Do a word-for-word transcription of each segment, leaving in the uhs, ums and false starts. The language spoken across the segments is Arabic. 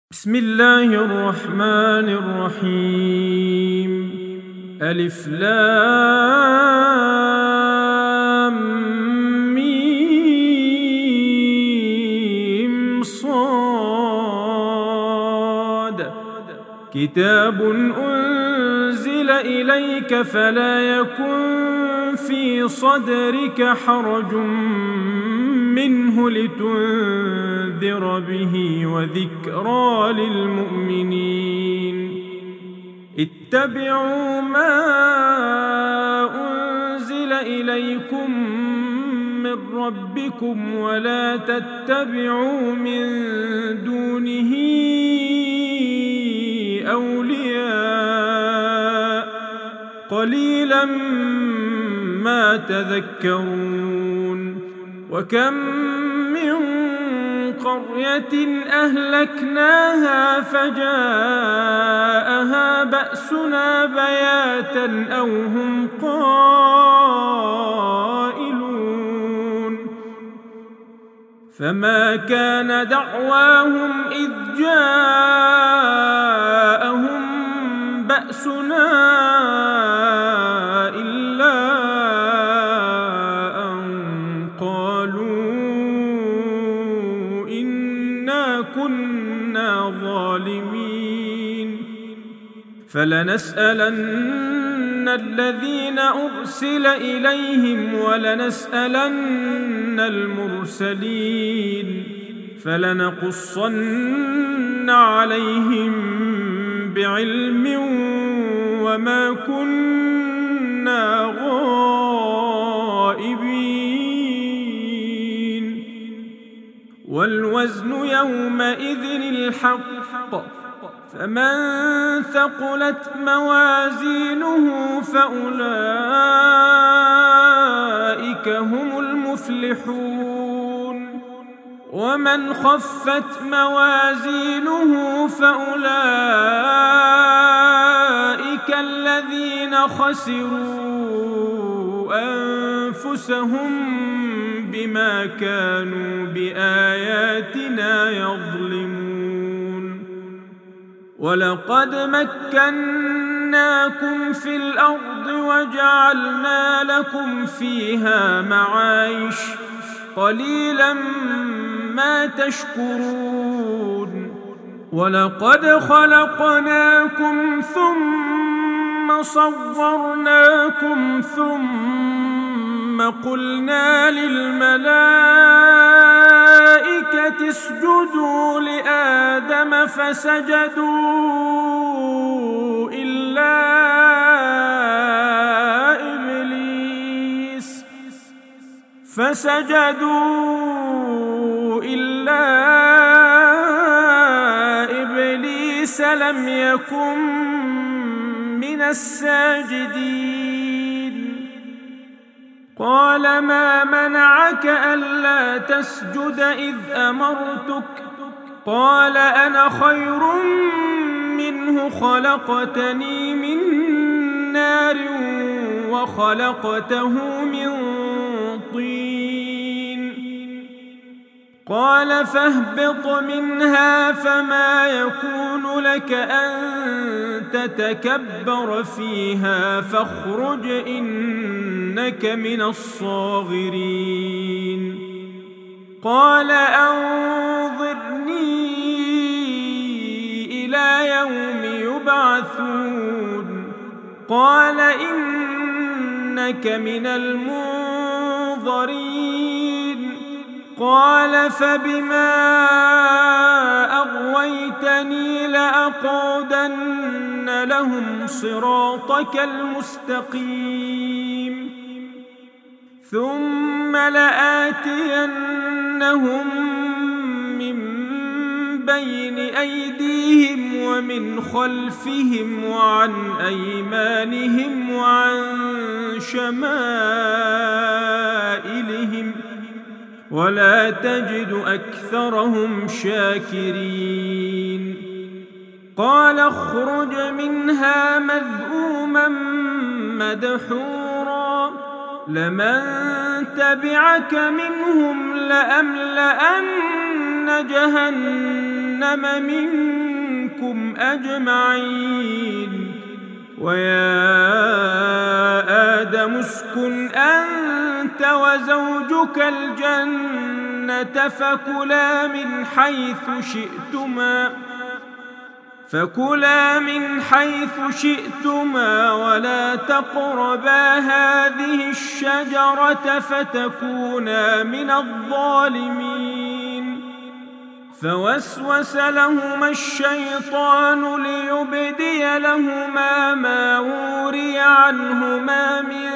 بسم الله الرحمن الرحيم. ألف لام ميم صاد. كتاب أنزل إليك فلا يكن في صدرك حرج منه لتنذر به وذكرى للمؤمنين. اتبعوا ما أنزل إليكم من ربكم ولا تتبعوا من دونه أولياء قليلا ما تذكرون. وكم من قرية أهلكناها فجاءها بأسنا بياتا أو هم قائلون. فما كان دعواهم إذ جاءهم بأسنا إلا كنا ظالمين. فلنسألن الذين أرسل إليهم ولنسألن المرسلين فلنقصن عليهم بعلم وما كنا غائبين. والوزن يومئذ الحق فمن ثقلت موازينه فأولئك هم المفلحون. ومن خفت موازينه فأولئك الذين خسروا أنفسهم بما كانوا بآياتنا يظلمون. ولقد مكناكم في الأرض وجعلنا لكم فيها معايش قليلا ما تشكرون. ولقد خلقناكم ثم صورناكم ثم قلنا للملائكة اسجدوا لآدم فسجدوا إلا إبليس فسجدوا إلا إبليس لم يكن من الساجدين. قال ما منعك ألا تسجد إذ أمرتك؟ قال أنا خير منه خلقتني من نار وخلقته من طين. قال فاهبط منها فما يكون لك أن تتكبر فيها فاخرج إنك من الصاغرين. قال أنظرني إلى يوم يبعثون. قال إنك من المنظرين. قال فبما أغويتني لأقعدن لهم صراطك المستقيم ثم لآتينهم من بين أيديهم ومن خلفهم وعن أيمانهم وعن شمائلهم ولا تجد أكثرهم شاكرين. قال اخرج منها مذءوما مدحورا لمن تبعك منهم لأملأن جهنم جهنم منكم أجمعين. ويا آدم اسكن أنت وزوجك الجنة فكلا من حيث شئتما فكلا من حيث شئتما ولا تقربا هذه الشجرة فتكونا من الظالمين. فوسوس لهما الشيطان ليبدي لهما ما وري عنهما من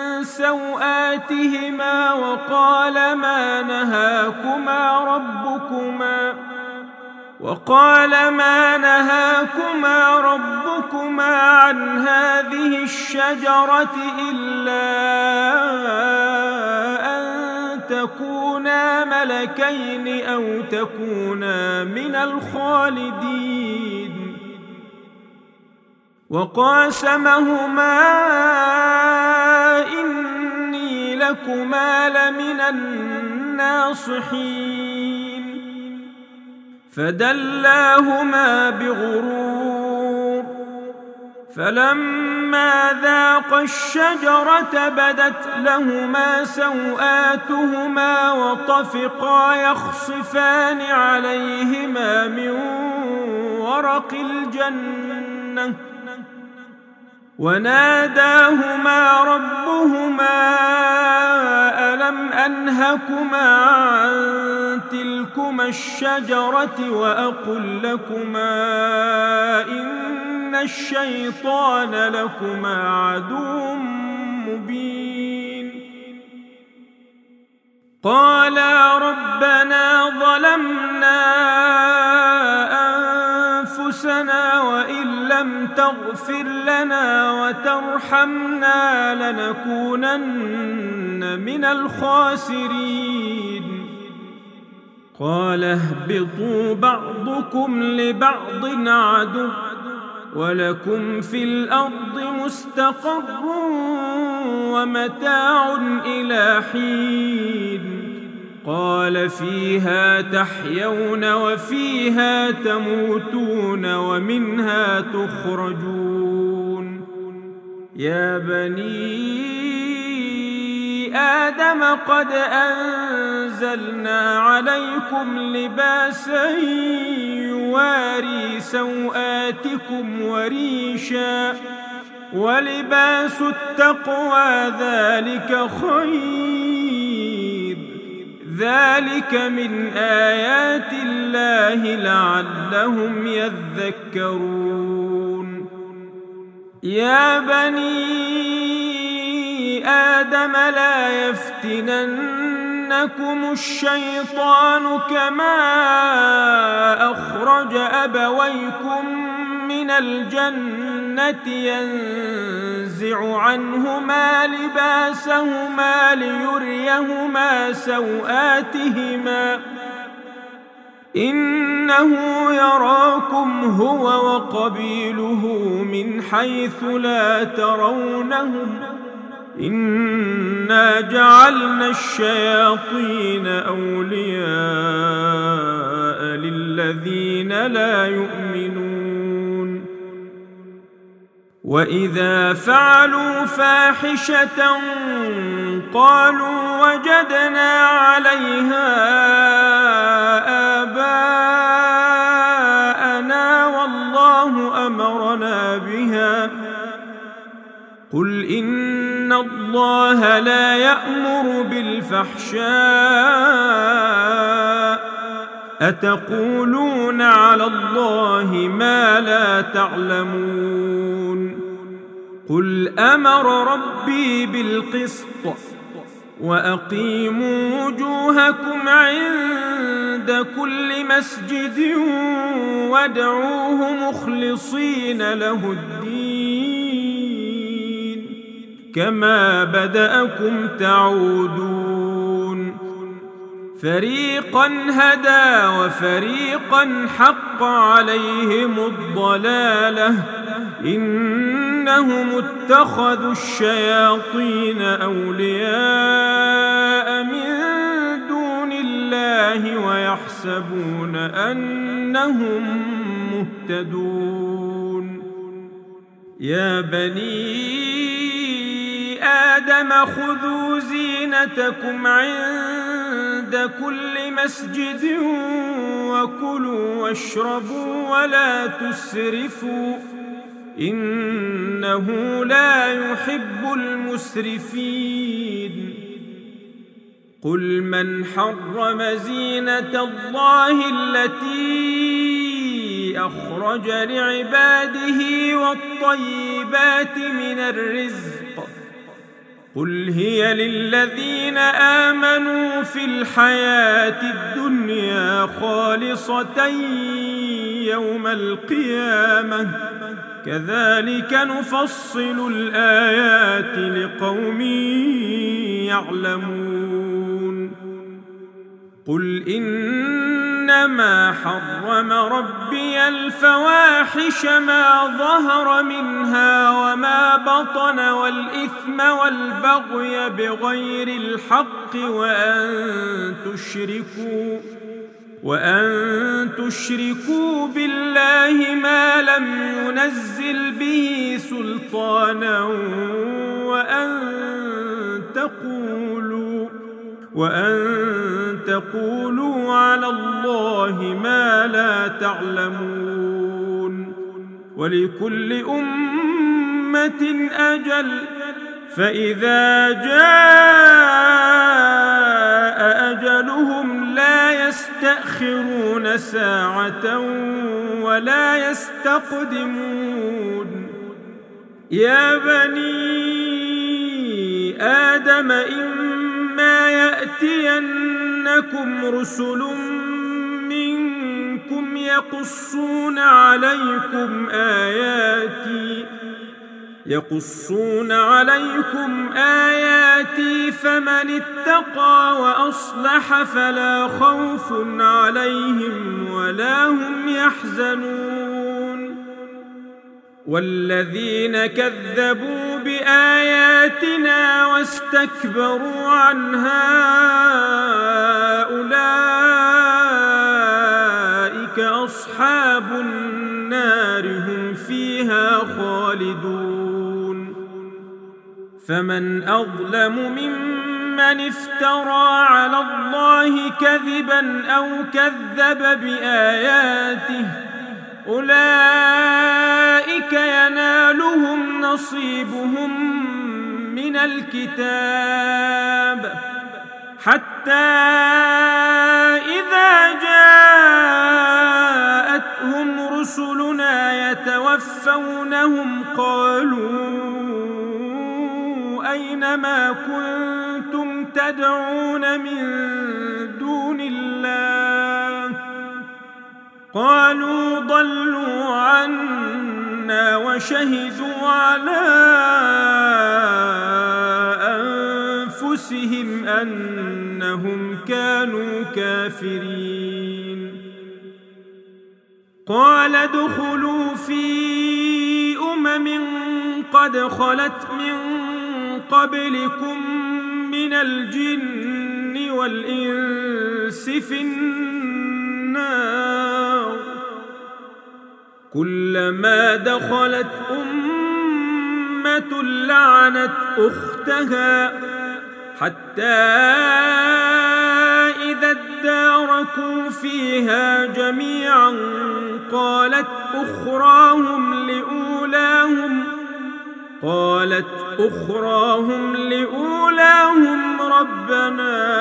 سوآتهما وقال ما نهاكما ربكما وقال ما نهاكما ربكما عن هذه الشجرة إلا أن تكونا ملكين أو تكونا من الخالدين. وقاسمهما إني لكما لمن الناصحين. فدلاهما بغرور فلما ذاقا الشجرة بدت لهما سوآتهما وطفقا يخصفان عليهما من ورق الجنة وناداهما ربهما ألم أنهكما عن تلكما الشجرة وأقل لكما إن الشيطان لكما عدو مبين. قالا ربنا ظلمنا أنفسنا وإن لم تغفر لنا وترحمنا لنكونن من الخاسرين. قال اهبطوا بعضكم لبعض عدو ولكم في الأرض مستقر ومتاع إلى حين. قال فيها تحيون وفيها تموتون ومنها تخرجون. يا بني آدم قد أنزلنا عليكم لباسا يواري سوآتكم وريشا ولباس التقوى ذلك خير. ذلك من آيات الله لعلهم يذكرون. يا بني آدم لا يفتننكم الشيطان كما أخرج أبويكم من الجنة ينزع عنهما لباسهما ليريهما سوآتهما إنه يراكم هو وقبيله من حيث لا ترونهم إنا جعلنا الشياطين أولياء للذين لا يؤمنون. وإذا فعلوا فاحشة قالوا وجدنا عليها آباءنا والله أمرنا بها. قل إن الله لا يأمر بالفحشاء أتقولون على الله ما لا تعلمون. قل أمر ربي بالقسط وأقيموا وجوهكم عند كل مسجد وادعوه مخلصين له الدين كما بدأكم تعودون. فريقا هدى وفريقا حق عليهم الضلالة إنهم اتخذوا الشياطين أولياء من دون الله الله ويحسبون أنهم مهتدون. يا بني آدم خذوا زينتكم عند كل مسجد وكلوا واشربوا ولا تسرفوا إنه لا يحب المسرفين. قل من حرم زينة الله التي أخرج لعباده والطيبات من الرزق قل هي للذين آمنوا في الحياة الدنيا خالصة يوم القيامة كذلك نفصل الآيات لقوم يعلمون. قل إنما حرم ربي الفواحش ما ظهر منها وما بطن والإثم والبغي بغير الحق وأن تشركوا وأن تشركوا بالله ما لم ينزل به سلطانا وأن تقولوا وأن تقولوا على الله ما لا تعلمون. ولكل أمة أجل فإذا جاء أجلهم لا يستأخرون ساعة ولا يستقدمون. يا بني آدم إما يأتينكم رسل منكم يقصون عليكم آياتي يقصون عليكم آياتي فمن اتقى وأصلح فلا خوف عليهم ولا هم يحزنون. والذين كذبوا بآياتنا واستكبروا عنها أولئك أصحاب النار هم فيها خالدون. فمن أظلم ممن افترى على الله كذبا أو كذب بآياته أولئك ينالهم نصيبهم من الكتاب حتى إذا جاءتهم رسلنا يتوفونهم قالوا أين ما كنتم تدعون من دون الله قالوا ضلوا عنا وشهدوا على أنفسهم أنهم كانوا كافرين. قال ادخلوا في أمم قد خلت من قبلكم من الجن والإنس في النار كلما دخلت أمة لعنت أختها حتى إذا اداركوا فيها جميعا قالت أخراهم لأولاهم قالت أخراهم لأولاهم ربنا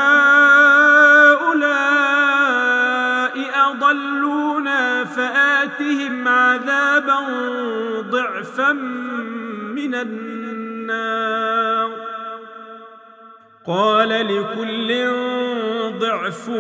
هؤلاء أضلونا فآتهم عذابا ضعفا من النار قال لكل ضعف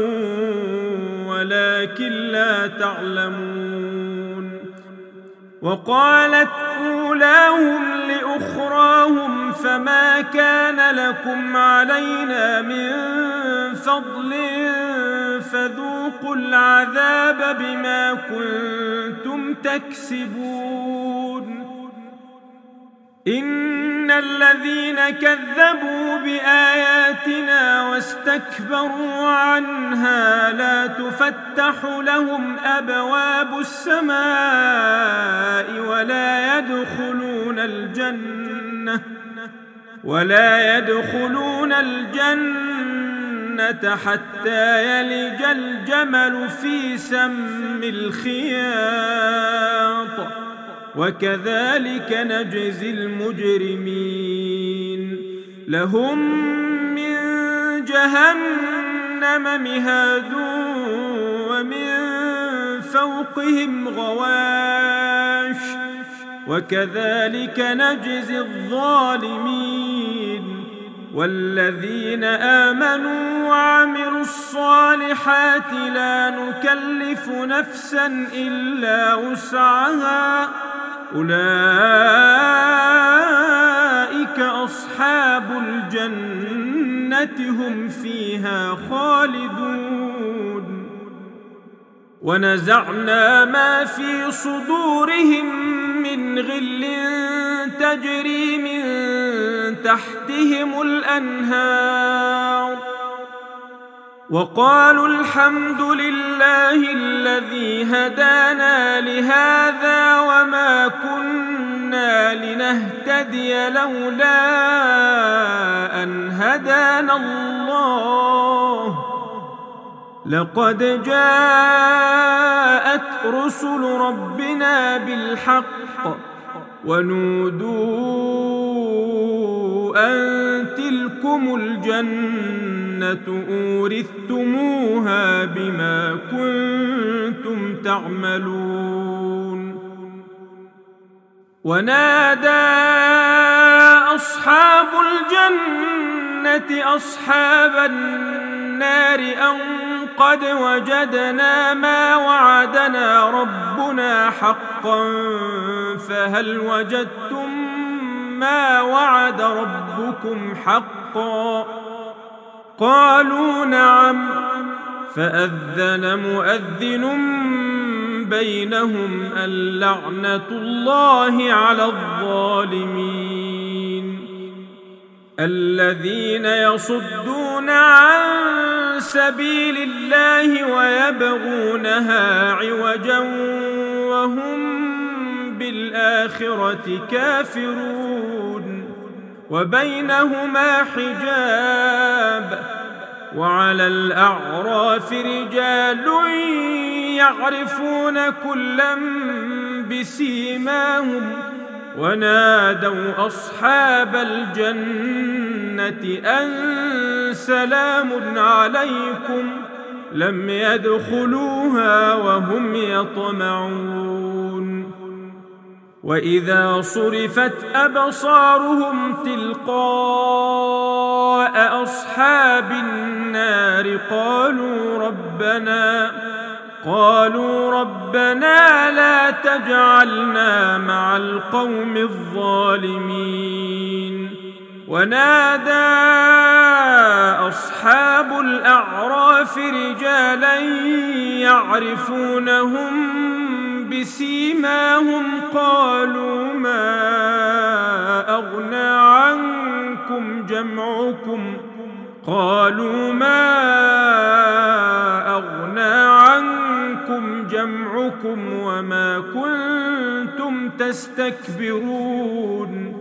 ولكن لا تعلمون. وقالت أولاهم لأخراهم فما كان لكم علينا من فضل فذوقوا العذاب بما كنتم تكسبون. إن الذين كذبوا بآياتنا واستكبروا عنها لا تفتح لهم أبواب السماء ولا يدخلون الجنة ولا يدخلون الجنة حتى يلج الجمل في سم الخياط وكذلك نجزي المجرمين لهم من جهنم مهاد ومن فوقهم غواش وكذلك نجزي الظالمين والذين آمنوا وعملوا الصالحات لا نكلف نفسا إلا وسعها أولئك أصحاب الجنة هم فيها خالدون ونزعنا ما في صدورهم من غل تجري من تحتهم الأنهار وقالوا الحمد لله الذي هدانا لهذا وما كنا لنهتدي لولا أن هدانا الله لقد جاءت رسل ربنا بالحق ونودوا أن تلكم الجنة أورثتموها بما كنتم تعملون ونادى أصحاب الجنة أصحاب النار أن قد وجدنا ما وعدنا ربنا حقا فهل وجدتم ما وعد ربكم حقا قالوا نعم فأذن مؤذن بينهم اللعنة الله على الظالمين الذين يصدون عن سبيل الله ويبغونها عوجا وهم بالآخرة كافرون وبينهما حجاب وعلى الأعراف رجال يعرفون كلا بسيماهم ونادوا أصحاب الجنة أن سلام عليكم لم يدخلوها وهم يطمعون وإذا صرفت أبصارهم تلقاء أصحاب النار قالوا ربنا قالوا ربنا لا تجعلنا مع القوم الظالمين ونادى أصحاب الأعراف رجالا يعرفونهم بسيماهم قالوا ما أغنى عنكم جمعكم قالوا ما أغنى عنكم جمعكم وما كنتم تستكبرون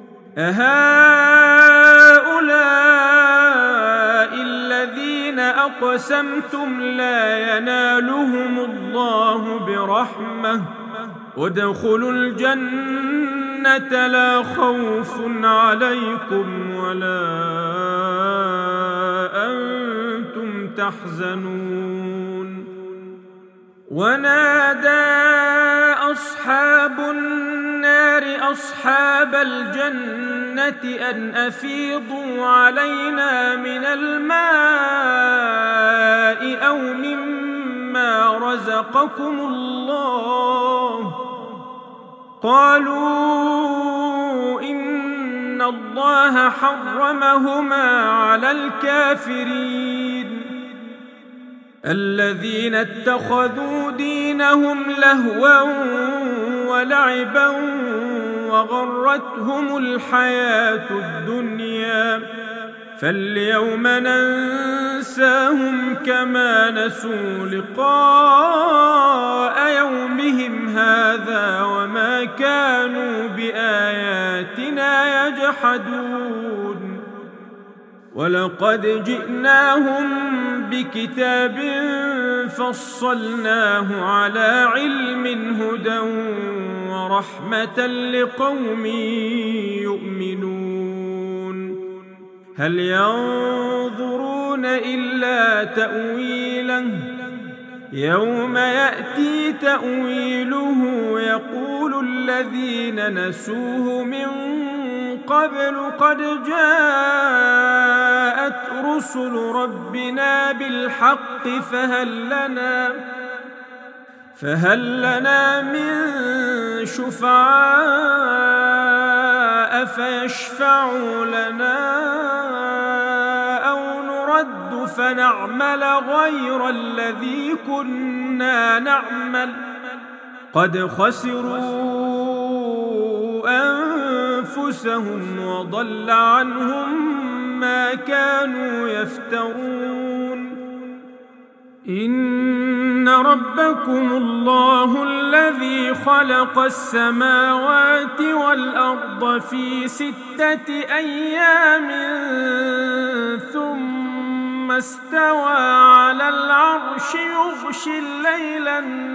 أهؤلاء الذين أقسمتم لا ينالهم الله برحمة ادخلوا الجنة لا خوف عليكم ولا أنتم تحزنون ونادى أصحاب النار أصحاب الجنة أن أفيضوا علينا من الماء أو مما رزقكم الله قالوا إن الله حرمهما على الكافرين الذين اتخذوا دينهم لهوا ولعبا وغرتهم الحياة الدنيا، فاليوم ننساهم كما نسوا لقاء يومهم هذا وما كانوا بآياتنا يجحدون. ولقد جئناهم بكتاب فصلناه على علم هدى ورحمة لقوم يؤمنون. هل ينظرون إلا تأويله يوم يأتي تأويله يقول الذين نسوه من قبل قد جاءت رسل ربنا بالحق فهل لنا فهل لنا من شفعاء فيشفعوا لنا أو نرد فنعمل غير الذي كنا نعمل قد خسروا أنفسهم وضل عنهم ما كانوا يفترون. إن ربكم الله الذي خلق السماوات والأرض في ستة أيام ثم استوى على العرش يغشي الليل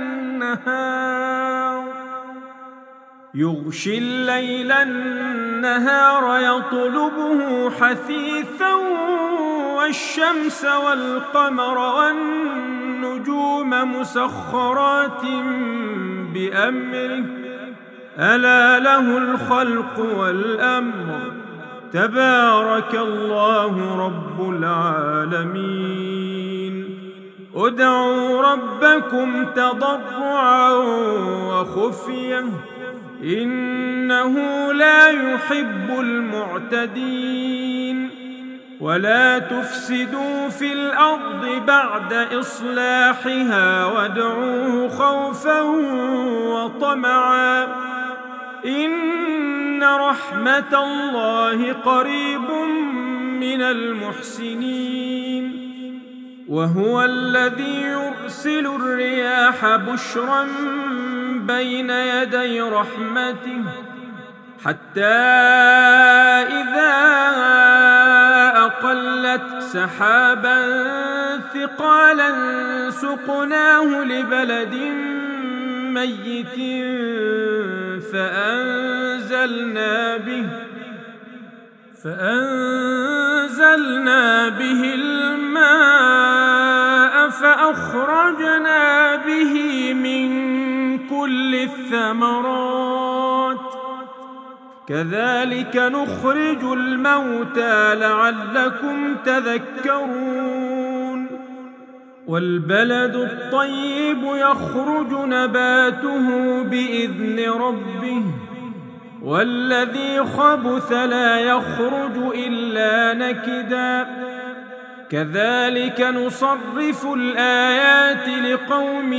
النهار يغشي الليل النهار يطلبه حثيثا والشمس والقمر والنجوم مسخرات بأمره ألا له الخلق والأمر تبارك الله رب العالمين. ادعوا ربكم تضرعا وخفية إنه لا يحب المعتدين. ولا تفسدوا في الأرض بعد إصلاحها وادعوه خوفا وطمعا إن رحمة الله قريب من المحسنين. وهو الذي يرسل الرياح بشرا بين يدي رحمته حتى إذا أقلت سحابا ثقالا سقناه لبلد ميت فأنزلنا به فأنزلنا به الماء فأخرجنا به من كل الثمرات كذلك نخرج الموتى لعلكم تذكرون. والبلد الطيب يخرج نباته بإذن ربه والذي خبث لا يخرج إلا نكدا كذلك نصرف الآيات لقوم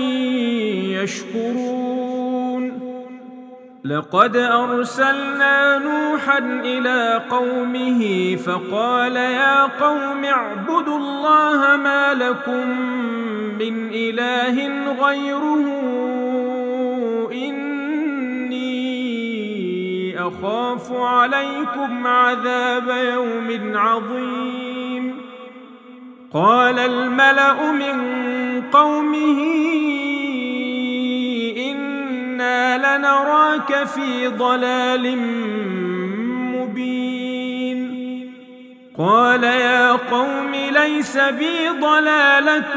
يشكرون. لقد أرسلنا نوحا إلى قومه فقال يا قوم اعبدوا الله ما لكم من إله غيره إني أخاف عليكم عذاب يوم عظيم. قال الملأ من قومه إنا لنراك في ضلال مبين. قال يا قوم ليس بي ضلالة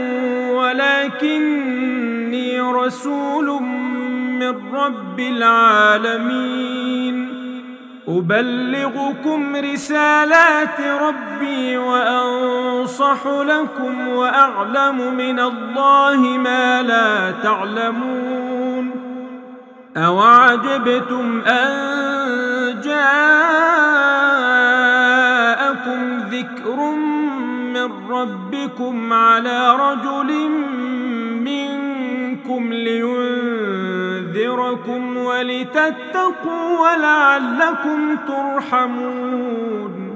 ولكني رسول من رب العالمين أبلغكم رسالات ربي وأنصح لكم وأعلم من الله ما لا تعلمون. أوعجبتم أن جاءكم ذكر من ربكم على رجل منكم لينذركم ولتتقوا ولعلكم ترحمون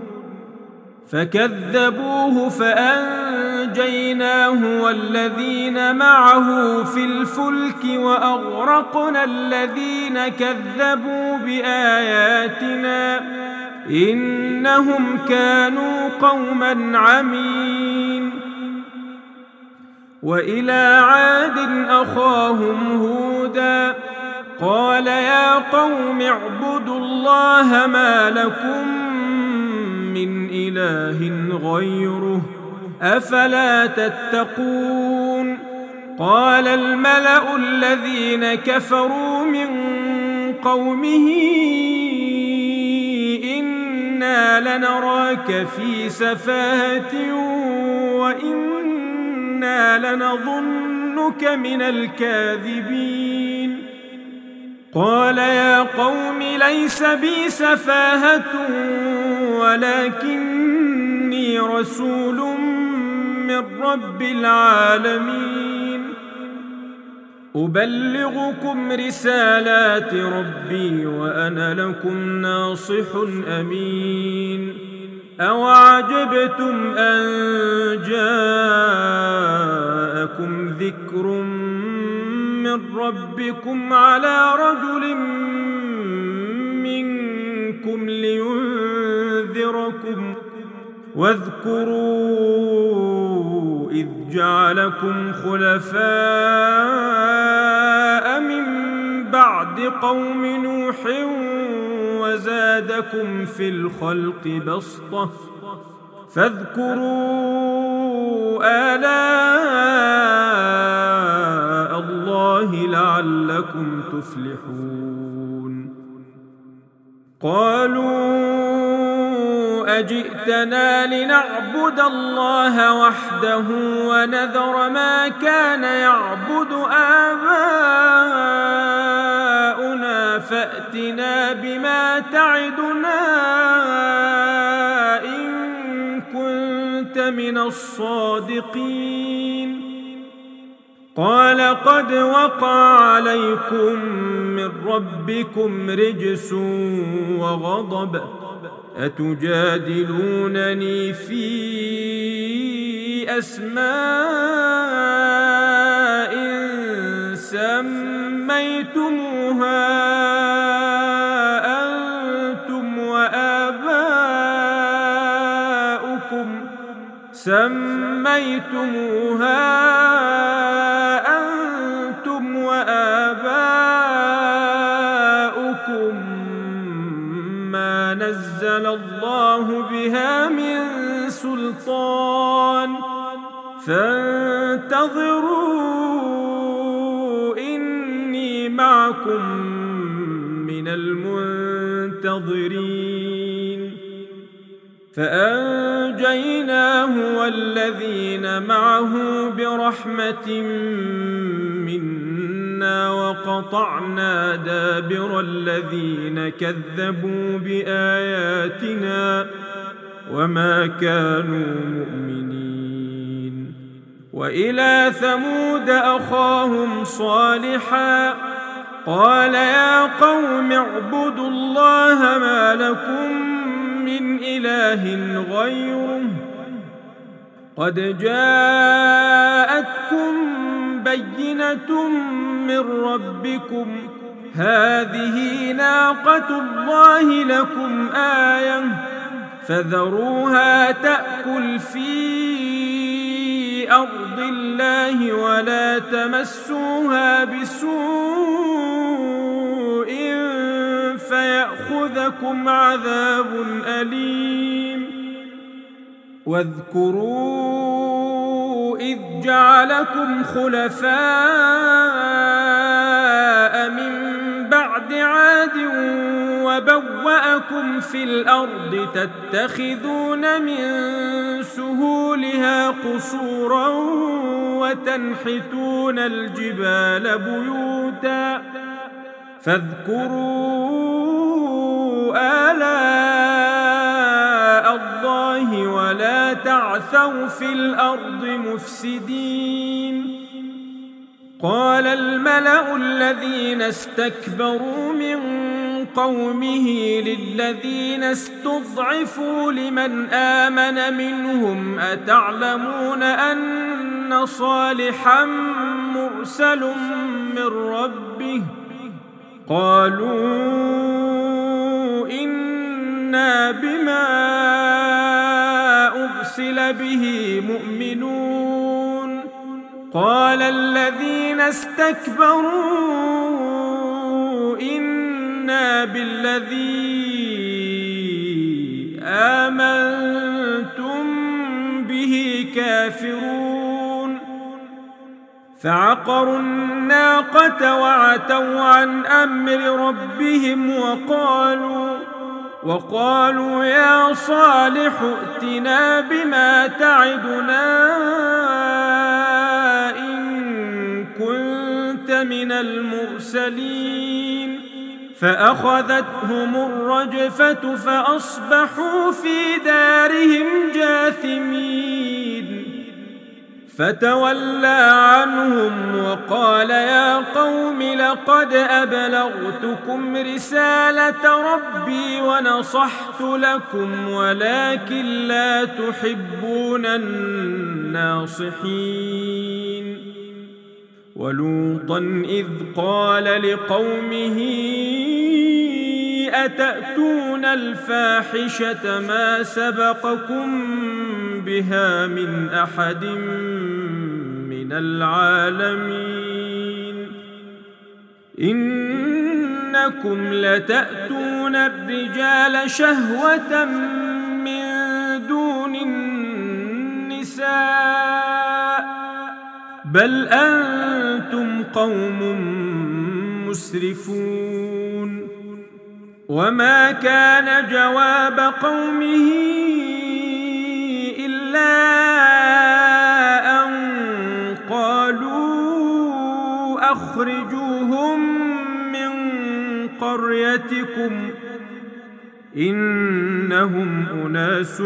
فكذبوه فأنجيناه والذين معه في الفلك وأغرقنا الذين كذبوا بآياتنا إنهم كانوا قوما عمين وإلى عاد أخاهم هودا قال يا قوم اعبدوا الله ما لكم من إله غيره أفلا تتقون قال الملأ الذين كفروا من قومه إنا لنراك في سفاهة وإنا لنظنك من الكاذبين قال يا قوم ليس بي سفاهة ولكني رسول من رب العالمين أبلغكم رسالات ربي وأنا لكم ناصح أمين أوعجبتم أن جاءكم ذكر من ربكم على رجل منكم لينذركم واذكروا إذ جعلكم خلفاء من بعد قوم نوح وزادكم في الخلق بسطة فاذكروا آلاء الله لعلكم تفلحون قالوا أجئتنا لنعبد الله وحده ونذر ما كان يعبد آباؤنا فأتنا بما تعدنا إن كنت من الصادقين قال قد وقع عليكم من ربكم رجس وغضب أتجادلونني في أسماء سميتموها أنتم وآباؤكم سميتموها أنتم وآباؤكم ما نزل الله بها من سلطان فانتظروا إني معكم من المنتظرين فأنجيناه والذين معه برحمة منا وقطعنا دابر الذين كذبوا بآياتنا وما كانوا مؤمنين وإلى ثمود أخاهم صالحا قال يا قوم اعبدوا الله ما لكم من إله غيره قد جاءتكم بينة من ربكم هذه ناقة الله لكم آية فذروها تأكل في أرض الله ولا تمسوها بسوء فيأخذكم عذاب أليم واذكروا إذ جعلكم خلفاء من بعد عاد وبوأكم في الأرض تتخذون من سهولها قصورا وتنحتون الجبال بيوتا فاذكروا آلاء الله ولا تعثوا في الأرض مفسدين قال الملأ الذين استكبروا من قومه للذين استضعفوا لمن آمن منهم أتعلمون أن صالحا مرسل من ربه قالوا إنا بما أرسل به مؤمنون قال الذين استكبروا إنا بالذي آمنتم به كافرون فعقروا الناقة وعتوا عن أمر ربهم وقالوا وقالوا يا صالح ائتنا بما تعدنا إن كنت من المرسلين فأخذتهم الرجفة فأصبحوا في دارهم جاثمين فتولى عنهم وقال يا قوم لقد أبلغتكم رسالة ربي ونصحت لكم ولكن لا تحبون الناصحين ولوطا إذ قال لقومه أتأتون الفاحشة ما سبقكم بها من أحد من العالمين إنكم لتأتون الرجال شهوة من دون النساء بل أنتم قوم مسرفون وما كان جواب قومه إلا أن قالوا أخرجوهم من قريتكم إنهم أناس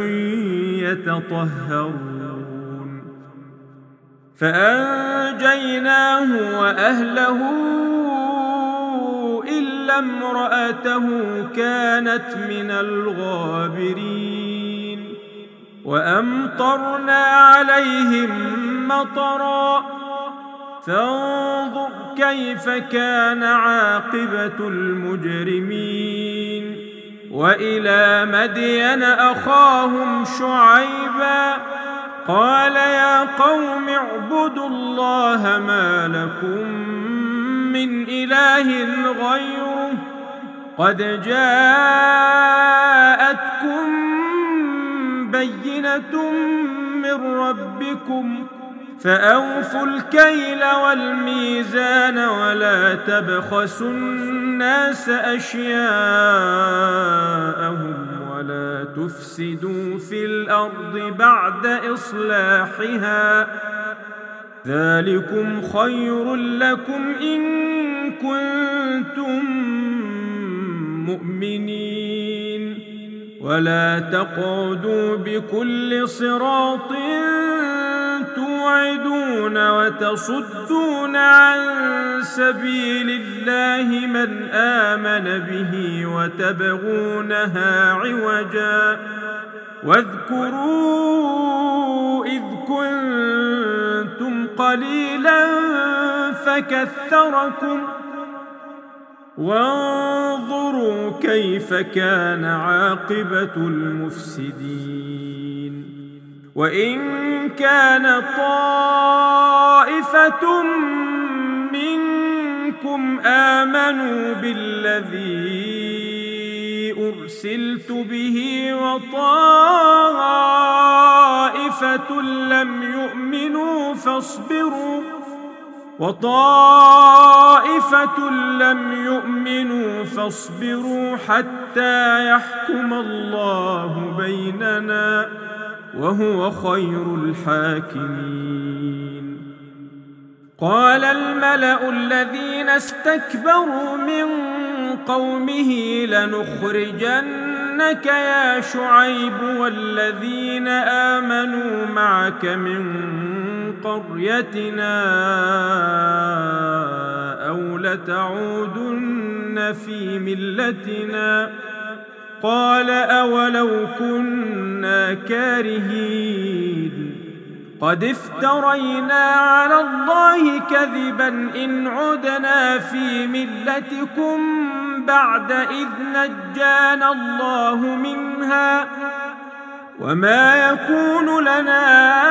يتطهرون فأنجيناه وأهله إلا امرأته كانت من الغابرين وأمطرنا عليهم مطرا فانظر كيف كان عاقبة المجرمين وإلى مدين أخاهم شعيبا قال يا قوم اعبدوا الله ما لكم من إله غيره قد جاءتكم بينة من ربكم فأوفوا الكيل والميزان ولا تبخسوا الناس أشياءهم ولا تفسدوا في الأرض بعد إصلاحها ذلكم خير لكم إن كنتم مؤمنين ولا تقعدوا بكل صراط توعدون وتصدون عن سبيل الله من آمن به وتبغونها عوجا واذكروا إذ كنتم قليلا فكثركم وانظروا كيف كان عاقبة المفسدين وإن كان طائفة منكم آمنوا بالذي أرسلت به وطائفة لم يؤمنوا فاصبروا وطائفة لم يؤمنوا فاصبروا حتى يحكم الله بيننا وهو خير الحاكمين قال الملأ الذين استكبروا من قومه لنخرجنك يا شعيب والذين آمنوا معك من قريتنا أو لتعودن في ملتنا قال أولو كنا كارهين قد افترينا على الله كذبا إن عدنا في ملتكم بعد إذ نجانا الله منها وما يكون لنا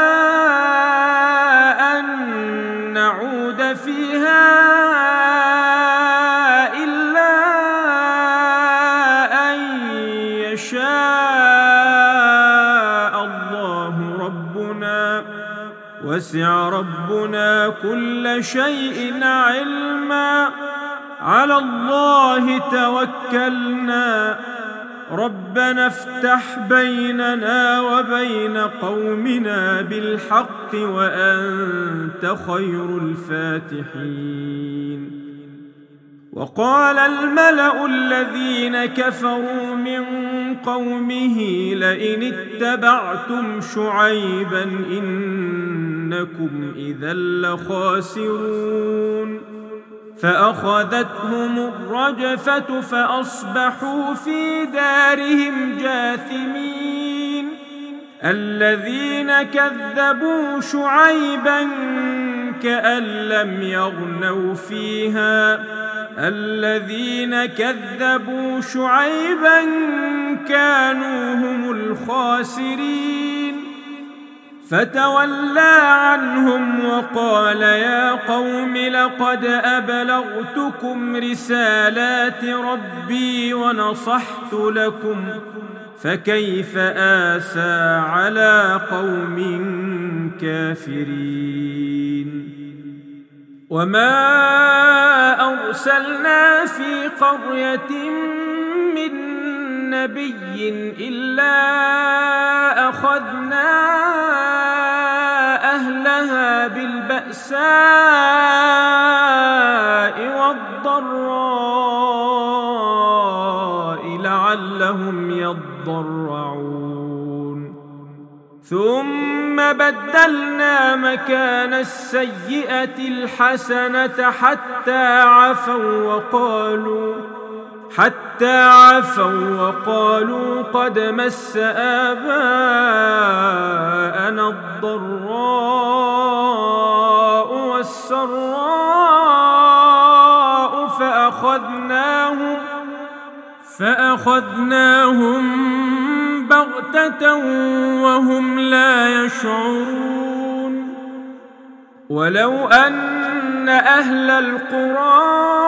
أن نعود فيها إلا أن يشاء الله ربنا وسع ربنا كل شيء علما على الله توكلنا ربنا افتح بيننا وبين قومنا بالحق وأنت خير الفاتحين. وقال الملأ الذين كفروا من قومه لئن اتبعتم شعيبا إنكم إذا لخاسرون فأخذتهم الرجفة فأصبحوا في دارهم جاثمين. الذين كذبوا شعيبا كأن لم يغنوا فيها الذين كذبوا شعيبا كانوا هم الخاسرين. فتولى عنهم وقال يا قوم لقد أبلغتكم رسالات ربي ونصحت لكم فكيف آسى على قوم كافرين. وما أرسلنا في قرية من نبي إلا أخذنا أهلها بالبأساء والضراء لعلهم يضرعون ثم بدلنا مكان السيئة الحسنة حتى عفوا وقالوا حتى عفوا وقالوا قد مس آباءنا الضراء والسراء فأخذناهم فأخذناهم بغتة وهم لا يشعرون. ولو أن أهل القرى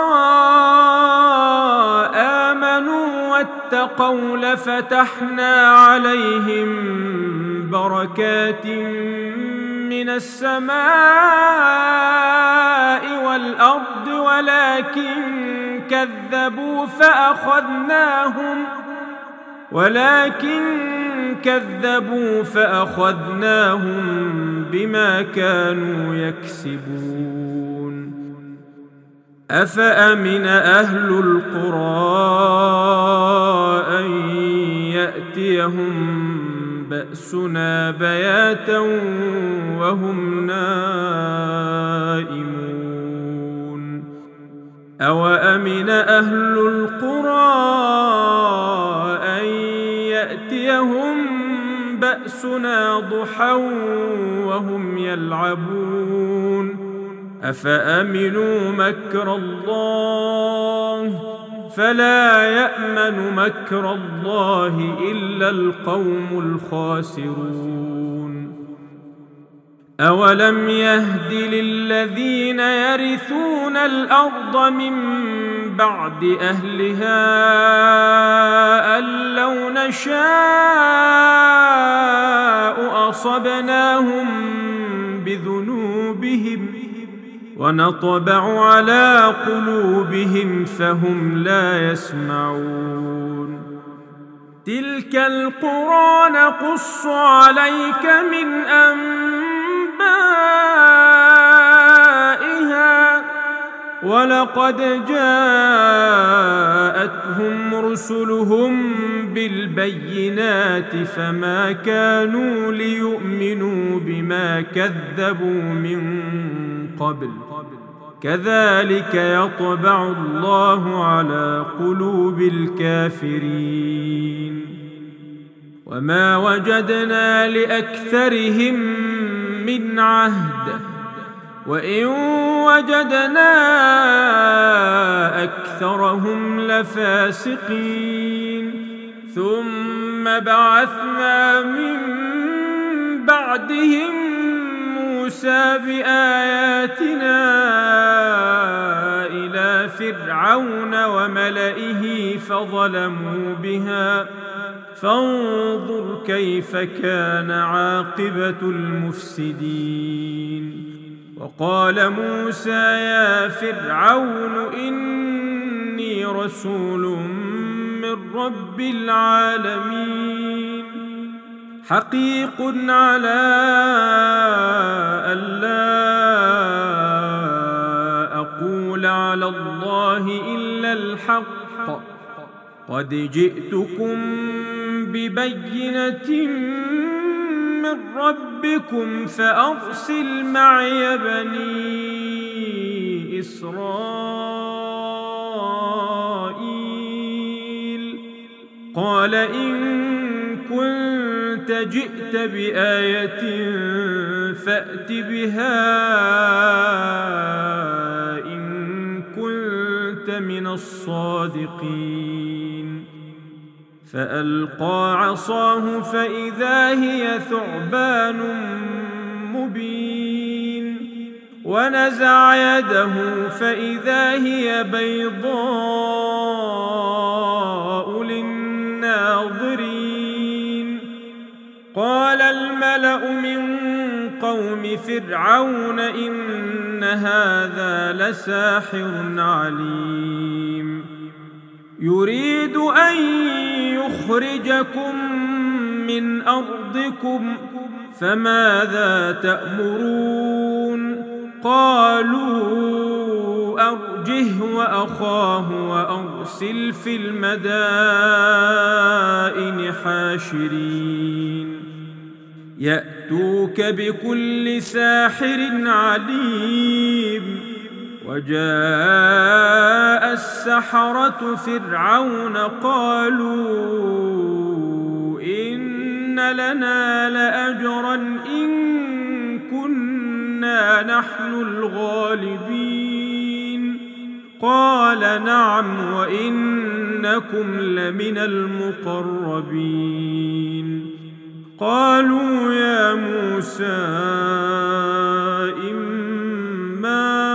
آمنوا واتقوا لفتحنا عليهم بركات من السماء والأرض ولكن كذبوا فأخذناهم ولكن كذبوا فأخذناهم بما كانوا يكسبون. أفأمن أهل القرى أن يأتيهم بأسنا بياتا وهم نائمون. أوأمن أهل القرى أن يأتيهم بأسنا ضحى وهم يلعبون. أفأمنوا مكر الله فلا يأمن مكر الله إلا القوم الخاسرون. أولم يهد للذين يرثون الأرض من بعد أهلها أن لو نشاء أصبناهم بذنوبهم ونطبع على قلوبهم فهم لا يسمعون. تلك القرى نقص عليك من أنبائها ولقد جاءتهم رسلهم بالبينات فما كانوا ليؤمنوا بما كذبوا من قبل كذلك يطبع الله على قلوب الكافرين وما وجدنا لأكثرهم من عهد وإن وجدنا أكثرهم لفاسقين ثم بعثنا من بعدهم موسى بآياتنا إلى فرعون وملئه فظلموا بها فانظر كيف كان عاقبة المفسدين وقال موسى يا فرعون إني رسول من رب العالمين حقيق على ألا أقول على الله إلا الحق قد جئتكم ببينة من ربكم فأرسل معي بني إسرائيل قال إن كنت جئت بآية فأت بها إن كنت من الصادقين فألقى عصاه فإذا هي ثعبان مبين ونزع يده فإذا هي بيضاء للناظرين قال الملأ من قوم فرعون إن هذا لساحر عليم يريد أن يخرجكم من أرضكم فماذا تأمرون قالوا أرجه وأخاه وأرسل في المدائن حاشرين يأتوك بكل ساحر عليم وجاء السحرة فرعون قالوا إن لنا لأجرا إن كنا نحن الغالبين قال نعم وإنكم لمن المقربين قالوا يا موسى إما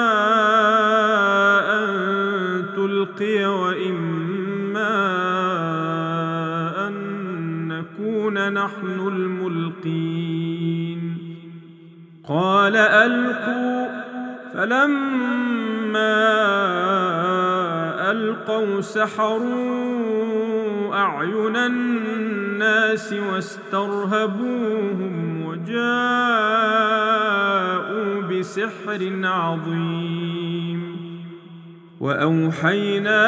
تلقي وإما أن نكون نحن الملقين قال ألقوا فلما ألقوا سحروا أعين الناس واسترهبوهم وجاءوا بسحر عظيم وأوحينا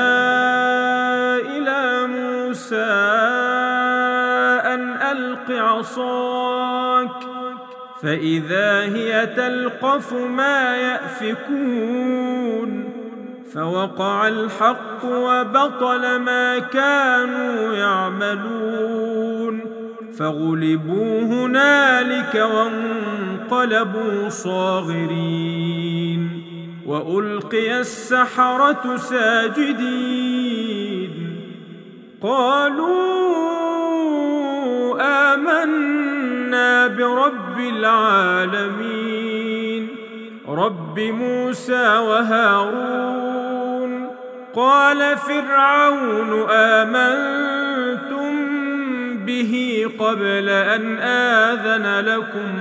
إلى موسى أن ألق عصاك فإذا هي تلقف ما يأفكون فوقع الحق وبطل ما كانوا يعملون فغلبوا هنالك وانقلبوا صاغرين وألقي السحرة ساجدين قالوا آمنا برب العالمين رب موسى وهارون قال فرعون آمنتم به قبل أن آذن لكم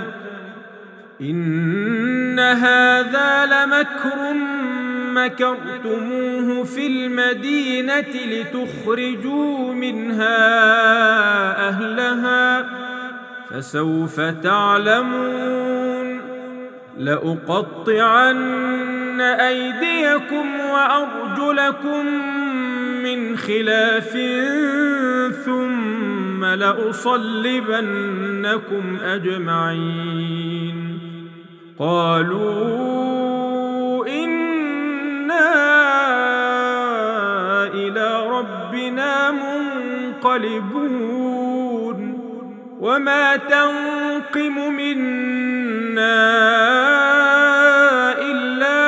إن هذا لمكر مكرتموه في المدينة لتخرجوا منها أهلها فسوف تعلمون لأقطعن أيديكم وأرجلكم من خلاف ثم لأصلبنكم أجمعين. قالوا إنا إلى ربنا منقلبون. وما تنقم منا إلا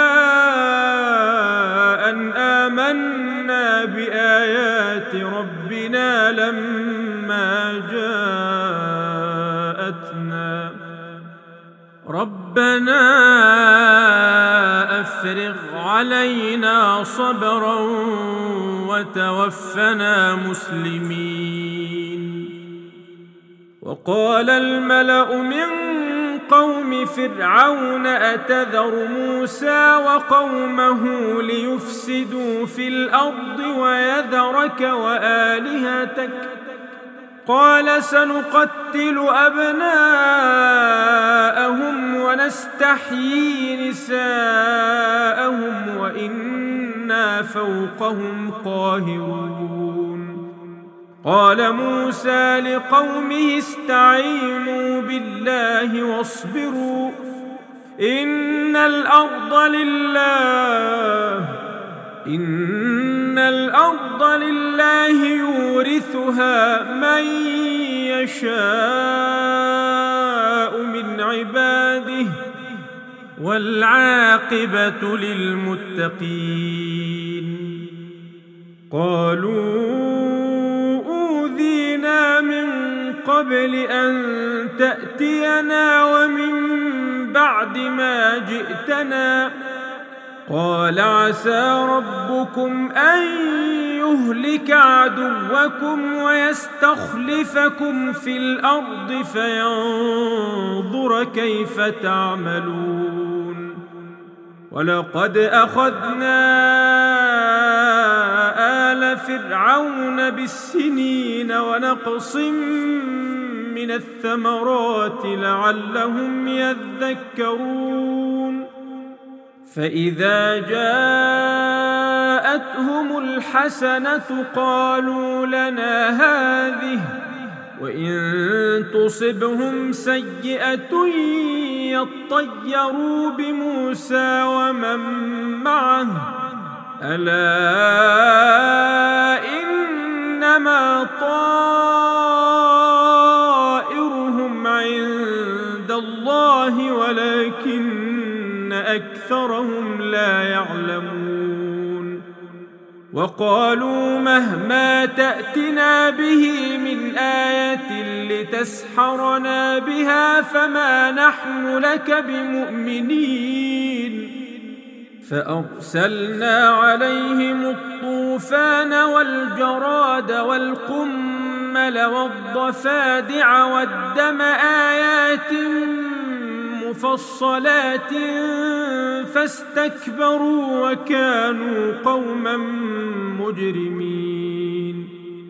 أن آمنا بآيات ربنا لما جاءتنا. ربنا أفرغ علينا صبرا وتوفنا مسلمين. وقال الملأ من قوم فرعون أتذر موسى وقومه ليفسدوا في الأرض ويذرك وآلهتك؟ قال سنقتل أبناءهم ونستحيي نساءهم وإنا فوقهم قاهرون. قال موسى لقومه استعينوا بالله واصبروا إن الأرض لله إن الأرض لله يورثها من يشاء من عباده والعاقبة للمتقين. قالوا أوذينا من قبل أن تأتينا ومن بعد ما جئتنا. قال عسى ربكم أن يهلك عدوكم ويستخلفكم في الأرض فينظر كيف تعملون. ولقد أخذنا آل فرعون بالسنين ونقص من الثمرات لعلهم يذكرون. فإذا جاءتهم الحسنة قالوا لنا هذه وإن تصبهم سيئة يطيروا بموسى ومن معه ألا إنما طائرهم عند الله ولكن أكثرهم لا يعلمون. وقالوا مهما تأتنا به من آية لتسحرنا بها فما نحن لك بمؤمنين. فأرسلنا عليهم الطوفان والجراد والقمل والضفادع والدم آيات مفصلات فاستكبروا وكانوا قوما مجرمين.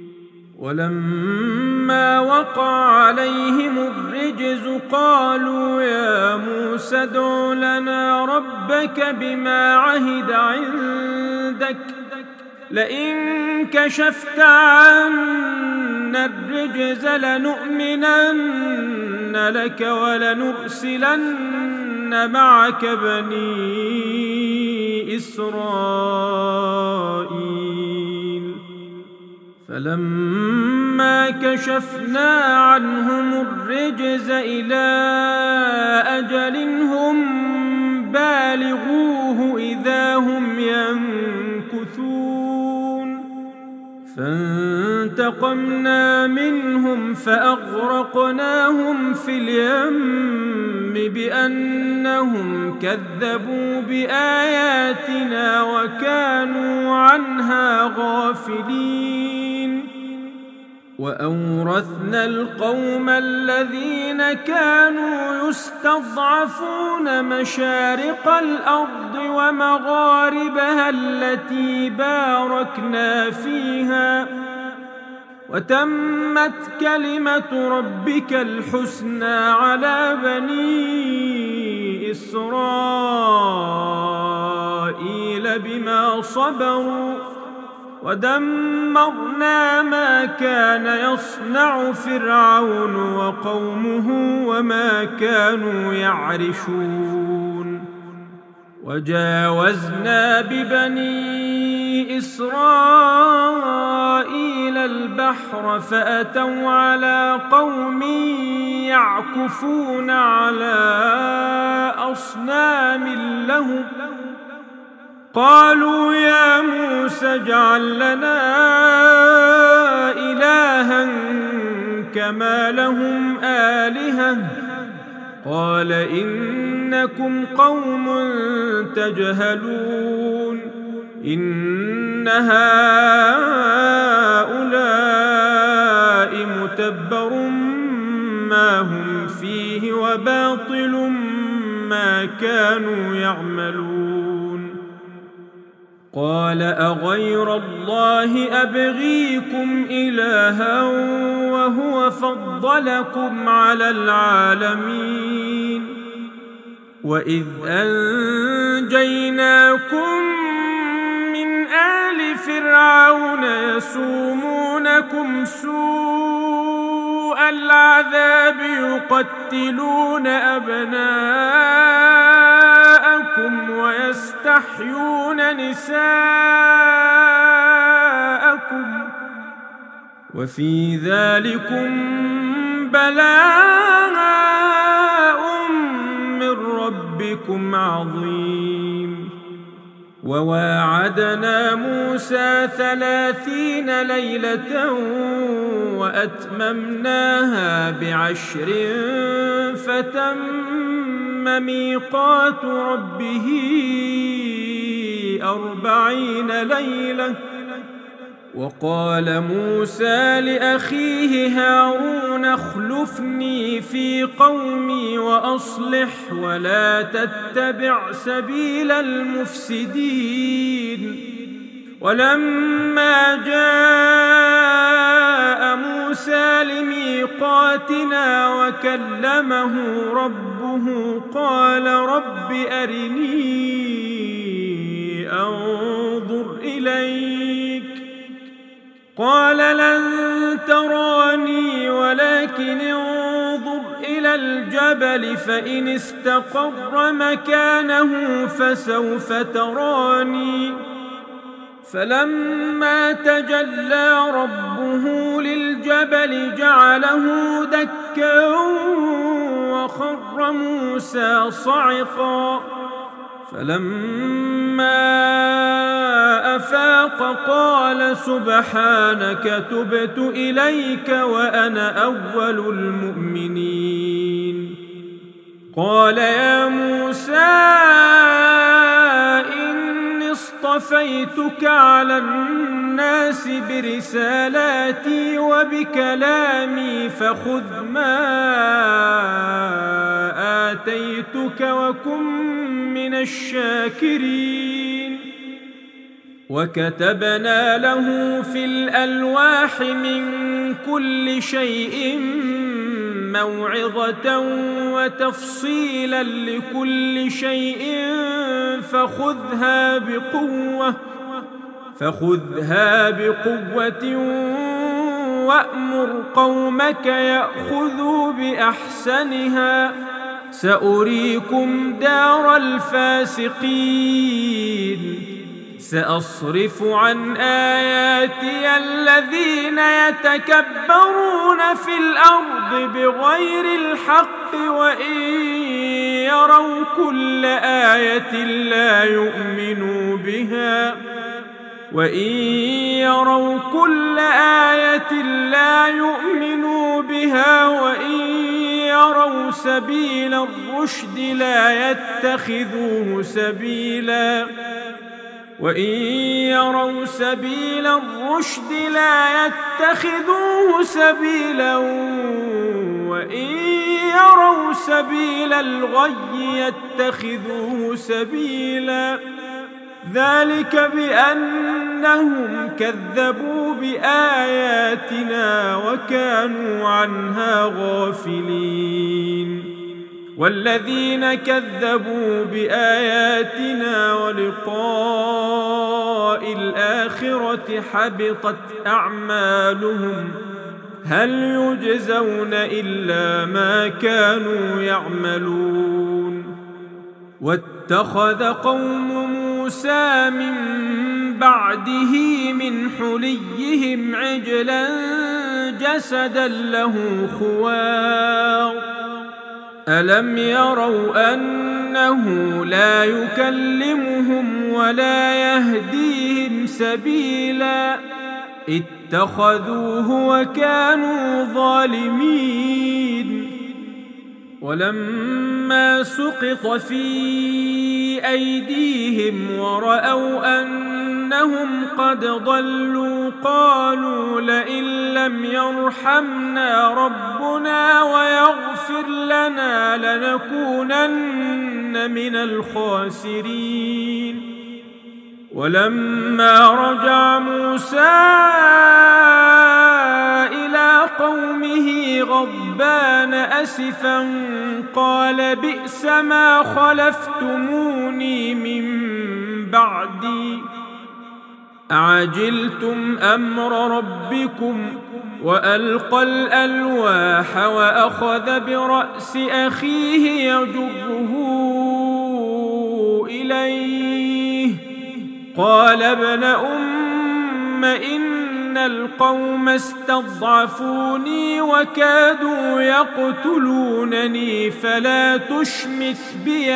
ولما وقع عليهم الرجز قالوا يا موسى ادع لنا ربك بما عهد عندك لئن كشفت عنا الرجز لنؤمنن لك ولنرسلن معك بني إسرائيل. فلما كشفنا عنهم الرجز إلى أجل هم بالغوه إذا هم ينكثون. فانتقمنا منهم فأغرقناهم في اليم بأنهم كذبوا بآياتنا وكانوا عنها غافلين. وأورثنا القوم الذين كانوا يستضعفون مشارق الأرض ومغاربها التي باركنا فيها وتمت كلمة ربك الحسنى على بني إسرائيل إسرائيل بما صبروا ودمرنا ما كان يصنع فرعون وقومه وما كانوا يعرشون وجاوزنا ببني إسرائيل البحر فأتوا على قوم يعكفون على أصنام لهم قالوا يا موسى اجعل لنا إلها كما لهم آلهة قال إنكم قوم تجهلون إن هؤلاء متبر ما هم فيه وباطل ما كانوا يعملون قال أغير الله أبغيكم إلها وهو فضلكم على العالمين وإذ أنجيناكم من آل فرعون يسومونكم سوء العذاب يقتلون أبناءكم ويستحيون نساءكم وفي ذلكم بلاء من ربكم عظيم وواعدنا موسى ثلاثين ليلة وأتممناها بعشر فتم ميقات ربه أربعين ليلة وقال موسى لأخيه هارون اخلفني في قومي وأصلح ولا تتبع سبيل المفسدين ولما جاء موسى لميقاتنا وكلمه ربه قال رب أرني أنظر إليك قال لن تراني ولكن انظر إلى الجبل فإن استقر مكانه فسوف تراني فلما تجلى ربه للجبل جعله دكا وخر موسى صعقا فلما أفاق قال سبحانك تبت إليك وأنا أول المؤمنين قال يا موسى إني اصطفيتك على الناس برسالاتي وبكلامي فخذ ما آتيتك وكن من الشاكرين وكتبنا له في الألواح من كل شيء موعظة وتفصيلا لكل شيء فخذها بقوة فخذها بقوة وأمر قومك يأخذوا بأحسنها سأريكم دار الفاسقين سأصرف عن آياتي الذين يتكبرون في الأرض بغير الحق وإن يروا كل آية لا يؤمنوا بها وإن يروا كل آية لا يؤمنوا بها وإن يروا سبيل الرشد لا يتخذوه سبيلا وإن يروا سبيل الرشد لا يتخذوه سبيلا وإن يروا سبيل الغي يتخذوه سبيلا ذلك بأنهم كذبوا بآياتنا وكانوا عنها غافلين والذين كذبوا بآياتنا ولقاء الآخرة حبطت أعمالهم هل يجزون إلا ما كانوا يعملون. واتخذ قوم موسى من بعده من حليهم عجلا جسدا له خوار ألم يروا أنه لا يكلمهم ولا يهديهم سبيلا اتخذوه وكانوا ظالمين. ولما سقط في أيديهم ورأوا أنهم قد ضلوا قالوا لئن لم يرحمنا ربنا ويغفر لنا لنكونن من الخاسرين. ولما رجع موسى إلى قومه غضبان أسفا قال بئس ما خلفتموني من بعدي أعجلتم أمر ربكم وألقى الألواح وأخذ برأس أخيه يجره إليه قال ابن أم إن القوم استضعفوني وكادوا يقتلونني فلا تشمت بي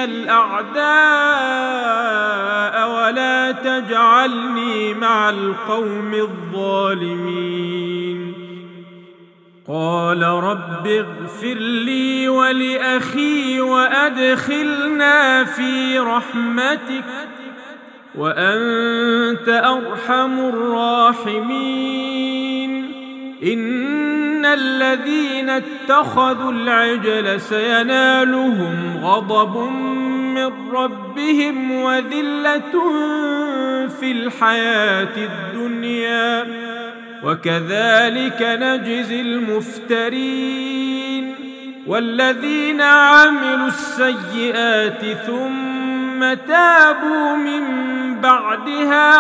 الأعداء ولا تجعلني مع القوم الظالمين. قال رب اغفر لي ولأخي وأدخلنا في رحمتك وأنت أرحم الراحمين. إن الذين اتخذوا العجل سينالهم غضب من ربهم وذلة في الحياة الدنيا وكذلك نجزي المفترين. والذين عملوا السيئات ثم تابوا من بعدها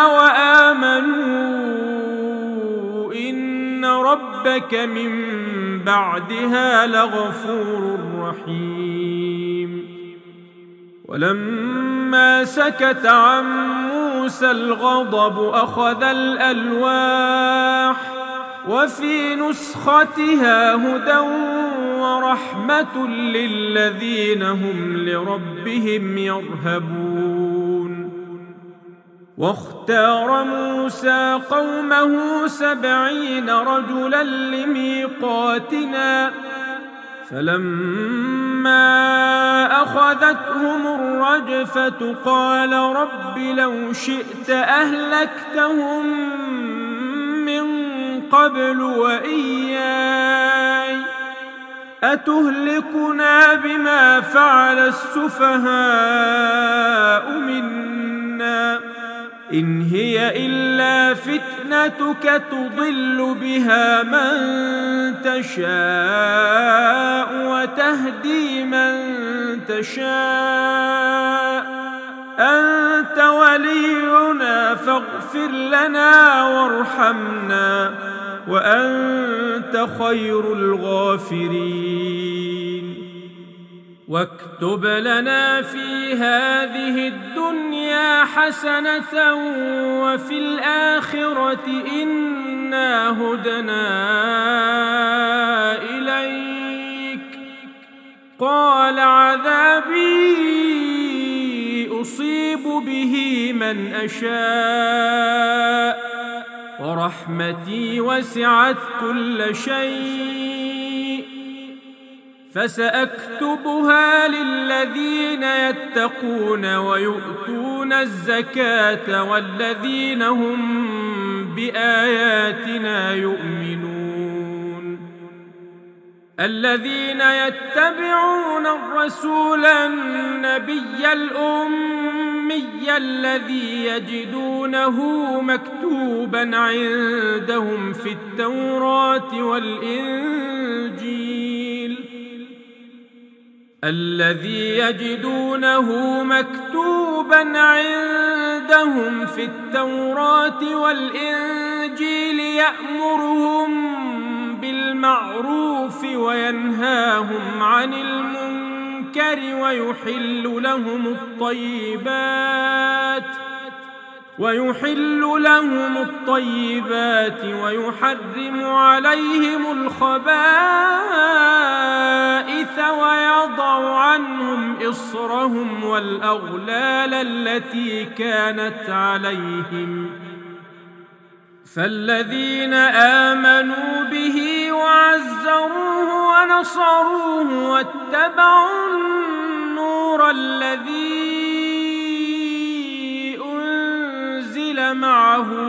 وآمنوا إن ربك من بعدها لغفور رحيم. ولما سكت عن موسى الغضب أخذ الألواح وفي نسختها هدى ورحمة للذين هم لربهم يرهبون. واختار موسى قومه سبعين رجلا لميقاتنا فلما أخذتهم الرجفة قال رب لو شئت أهلكتهم من قبل وإياي أتهلكنا بما فعل السفهاء منا إن هي إلا فتنتك تضل بها من تشاء وتهدي من تشاء أنت ولينا فاغفر لنا وارحمنا وأنت خير الغافرين. واكتب لنا في هذه الدنيا حسنة وفي الآخرة إنا هدنا إليك قال عذابي أصيب به من أشاء ورحمتي وسعت كل شيء فسأكتبها للذين يتقون ويؤتون الزكاة والذين هم بآياتنا يؤمنون. الذين يتبعون الرسول النبي الأمي الذي يجدونه مكتوبا عندهم في التوراة والإنجيل الذي يجدونه مكتوبا عندهم في التوراة والإنجيل يأمرهم بالمعروف وينهاهم عن المنكر ويحل لهم الطيبات ويحل لهم الطيبات ويحرم عليهم الخبائث ويضع عنهم إصرهم والأغلال التي كانت عليهم فالذين آمنوا به وعزروه ونصروه واتبعوا النور الذي معه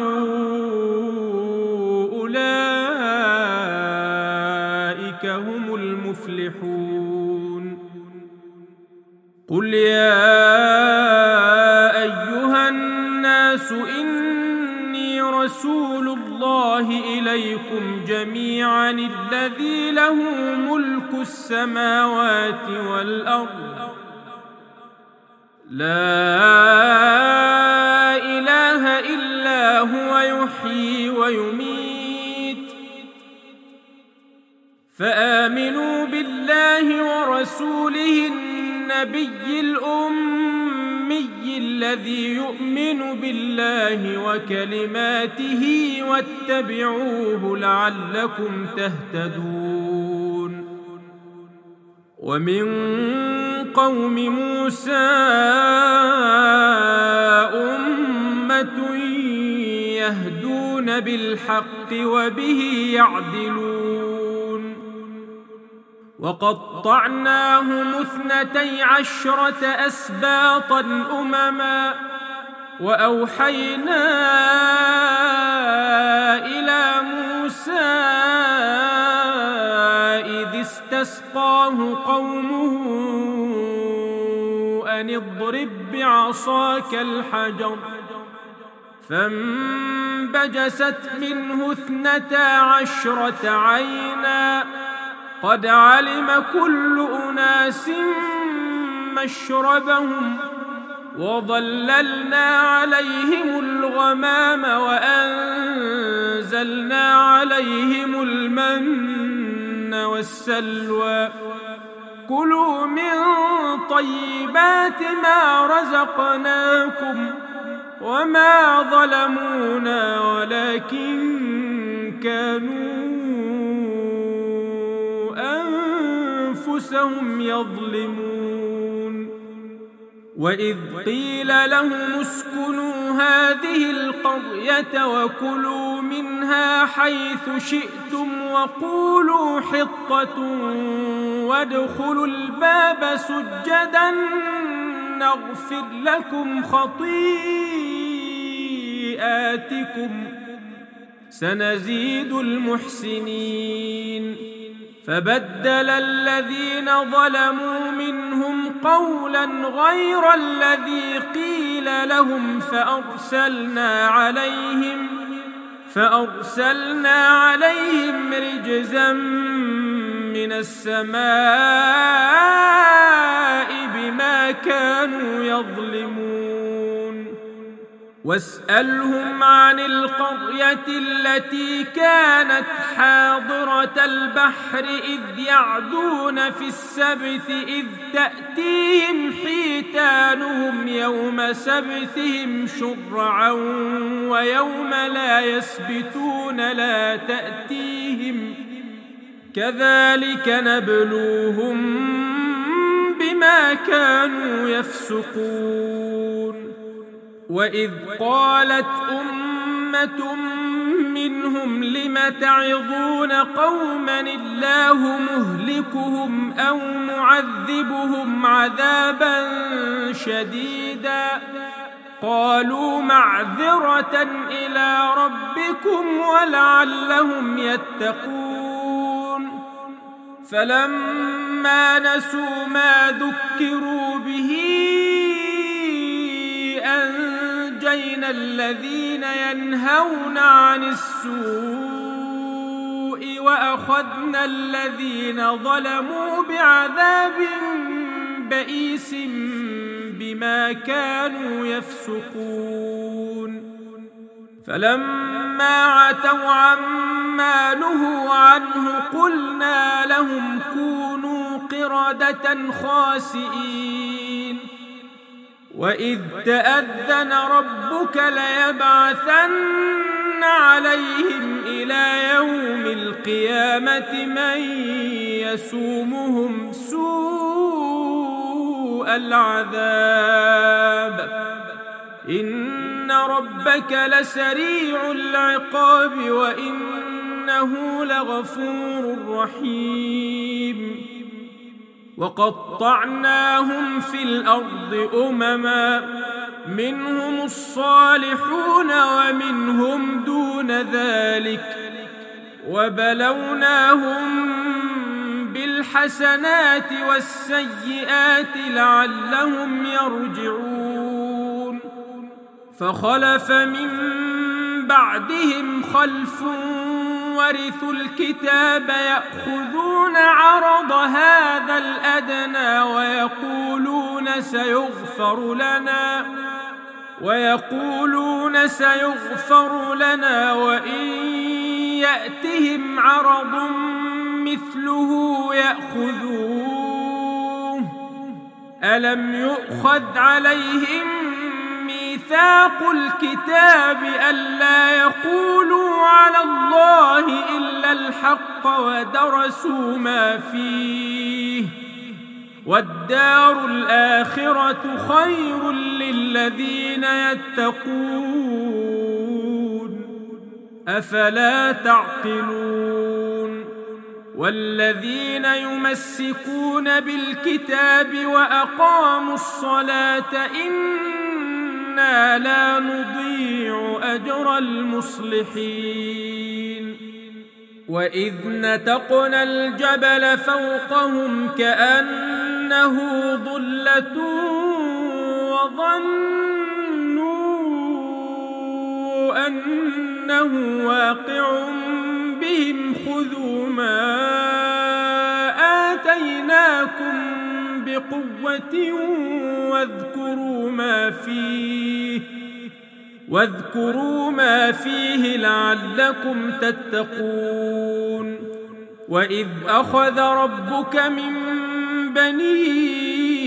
أولئك هم المفلحون قل يا أيها الناس إني رسول الله إليكم جميعا الذي له ملك السماوات والأرض لا هو يحيي ويميت فآمنوا بالله ورسوله النبي الأمي الذي يؤمن بالله وكلماته واتبعوه لعلكم تهتدون ومن قوم موسى أمة يهدون بالحق وبه يعدلون وقطعناهم اثنتي عشرة أسباطا أمما وأوحينا إلى موسى إذ استسقاه قومه أن اضرب بعصاك الحجر فانبجست منه اثنتا عشرة عينا قد علم كل أناس مشربهم وظللنا عليهم الغمام وأنزلنا عليهم المن والسلوى كلوا من طيبات ما رزقناكم وما ظلمونا ولكن كانوا أنفسهم يظلمون وإذ قيل لهم اسكنوا هذه القرية وكلوا منها حيث شئتم وقولوا حطة وادخلوا الباب سجدا نغفر لكم خطيئاتكم سنزيد المحسنين فبدل الذين ظلموا منهم قولا غير الذي قيل لهم فأرسلنا عليهم فأرسلنا عليهم رجزا من السماء بما كانوا يظلمون واسألهم عن القرية التي كانت حاضرة البحر إذ يعدون في السبت إذ تأتيهم حيتانهم يوم سبتهم شرعا ويوم لا يسبتون لا تأتيهم كذلك نبلوهم بما كانوا يفسقون وإذ قالت أمة منهم لم تعظون قوما الله مهلكهم أو معذبهم عذابا شديدا قالوا معذرة إلى ربكم ولعلهم يتقون فلما نسوا ما ذكروا به أنجينا الذين ينهون عن السوء وأخذنا الذين ظلموا بعذاب بئيس بما كانوا يفسقون فلما عتوا عما نهوا عنه قلنا لهم كونوا قردة خاسئين وإذ تأذن ربك ليبعثن عليهم إلى يوم القيامة من يسومهم سوء العذاب إن ربك لسريع العقاب وإنه لغفور رحيم وقطعناهم في الأرض أمما منهم الصالحون ومنهم دون ذلك وبلوناهم بالحسنات والسيئات لعلهم يرجعون فخلف من بعدهم خلف ورثوا الكتاب يأخذون عرض هذا الأدنى ويقولون سيغفر لنا ويقولون سيغفر لنا وإن يأتهم عرض مثله يأخذوه ألم يؤخذ عليهم ميثاق الكتاب ألا يقولوا على الله إلا الحق ودرسوا ما فيه والدار الآخرة خير للذين يتقون أفلا تعقلون والذين يمسكون بالكتاب وأقاموا الصلاة إنا لا نضيع أجر المصلحين وإذ نتقنا الجبل فوقهم كأنه ظلة وظنوا أنه واقع بهم خذوا ما آتيناكم بقوة واذكروا ما فيه واذكروا ما فيه لعلكم تتقون وإذ أخذ ربك من بني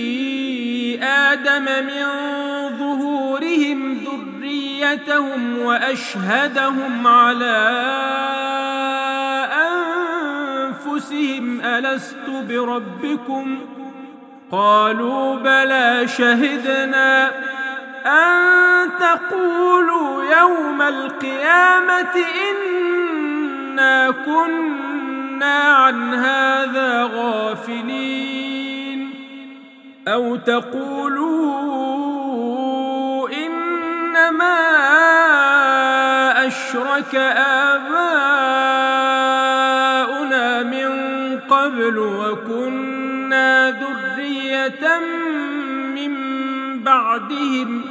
آدم من ظهورهم ذريتهم وأشهدهم على أنفسهم ألست بربكم قالوا بلى شهدنا أن تقولوا يوم القيامة إنا كنا عن هذا غافلين أو تقولوا إنما أشرك آباؤنا من قبل وكنا ذرية من بعدهم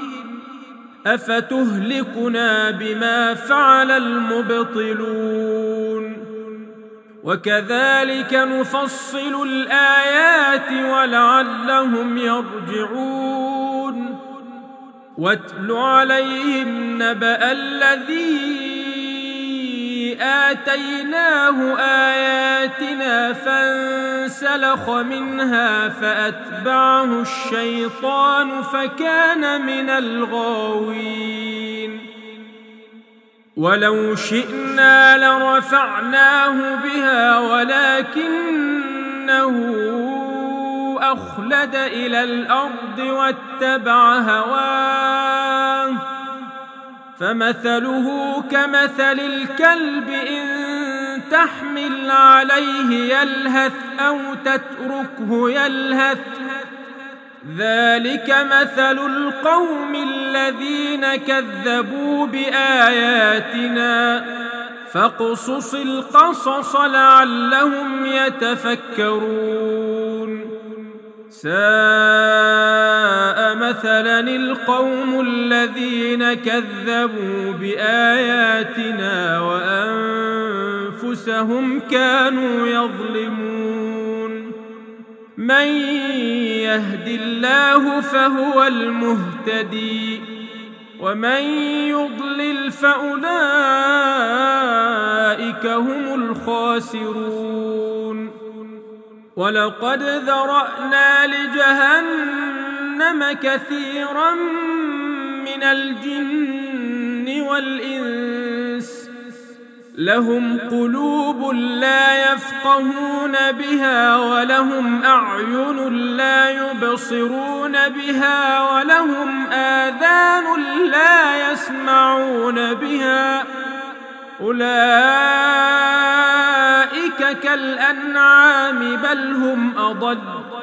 أفتهلكنا بما فعل المبطلون وكذلك نفصل الآيات ولعلهم يرجعون واتل عليهم نبأ الذي آتيناه آياتنا فانسلخ منها فأتبعه الشيطان فكان من الغاوين ولو شئنا لرفعناه بها ولكنه أخلد إلى الأرض واتبع هواه فمثله كمثل الكلب إن تحمل عليه يلهث أو تتركه يلهث ذلك مثل القوم الذين كذبوا بآياتنا فاقصص القصص لعلهم يتفكرون ساء مثلا القوم الذين كذبوا بآياتنا وأنفسهم كانوا يظلمون من يهد الله فهو المهتدي ومن يضلل فأولئك هم الخاسرون ولقد ذرأنا لجهنم كثيرا من الجن والإنس لهم قلوب لا يفقهون بها ولهم أعين لا يبصرون بها ولهم آذان لا يسمعون بها أولئك كالأنعام بل هم أضل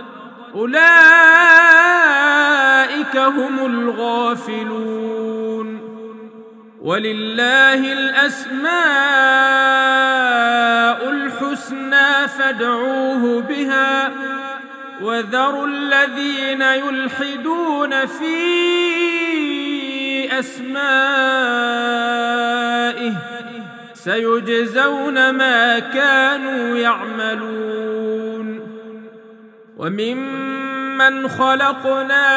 أولئك هم الغافلون ولله الأسماء الحسنى فادعوه بها وذروا الذين يلحدون في أسمائه سيجزون ما كانوا يعملون وممن خلقنا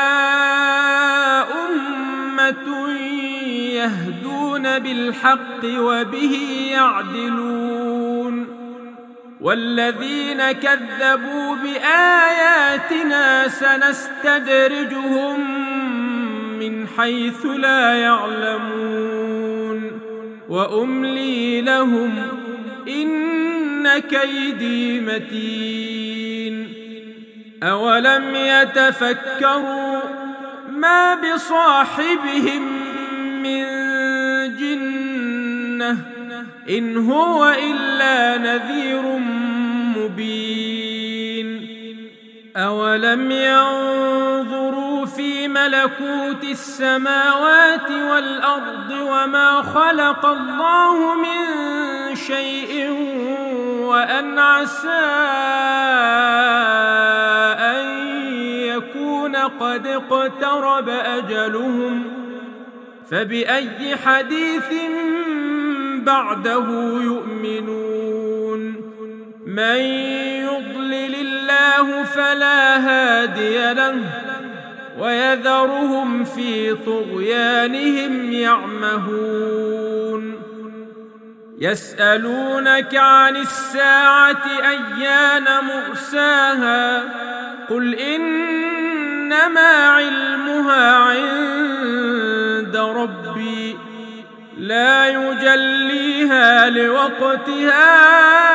أمة يهدون بالحق وبه يعدلون والذين كذبوا بآياتنا سنستدرجهم من حيث لا يعلمون وأملي لهم إن كيدي متين أولم يتفكروا ما بصاحبهم من جنة إن هو إلا نذير مبين أولم ينظروا في ملكوت السماوات والأرض وما خلق الله من شيء وأن عسى أن يكون قد اقترب أجلهم فبأي حديث بعده يؤمنون من يضلل الله فلا هادي له ويذرهم في طغيانهم يعمهون يسألونك عن الساعة أيان مرساها قل إنما علمها عند ربي لا يجليها لوقتها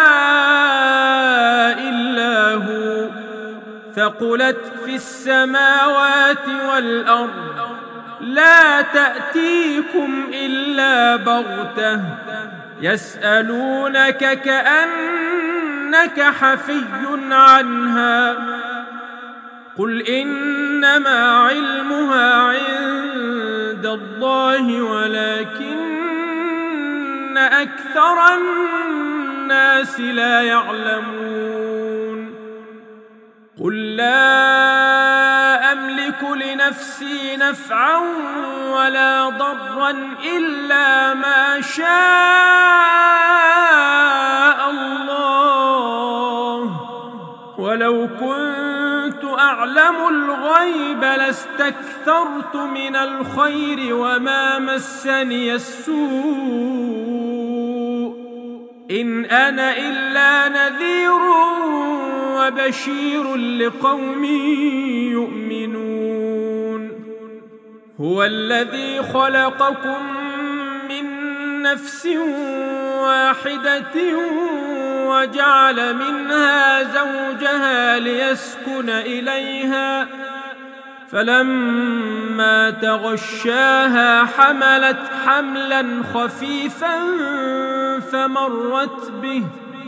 إلا هو ثقلت في السماوات والأرض لا تأتيكم إلا بغتة يسألونك كأنك حفي عنها قل إنما علمها عند الله ولكن أكثر الناس لا يعلمون قل لا أملك لنفسي نفعا ولا ضرا إلا ما شاء الله ولو كنت أعلم الغيب لاستكثرت من الخير وما مسني السوء إن أنا إلا نذير وبشير لقوم يؤمنون هو الذي خلقكم من نفس واحدة وجعل منها زوجها ليسكن إليها فلما تغشاها حملت حملا خفيفا فمرت به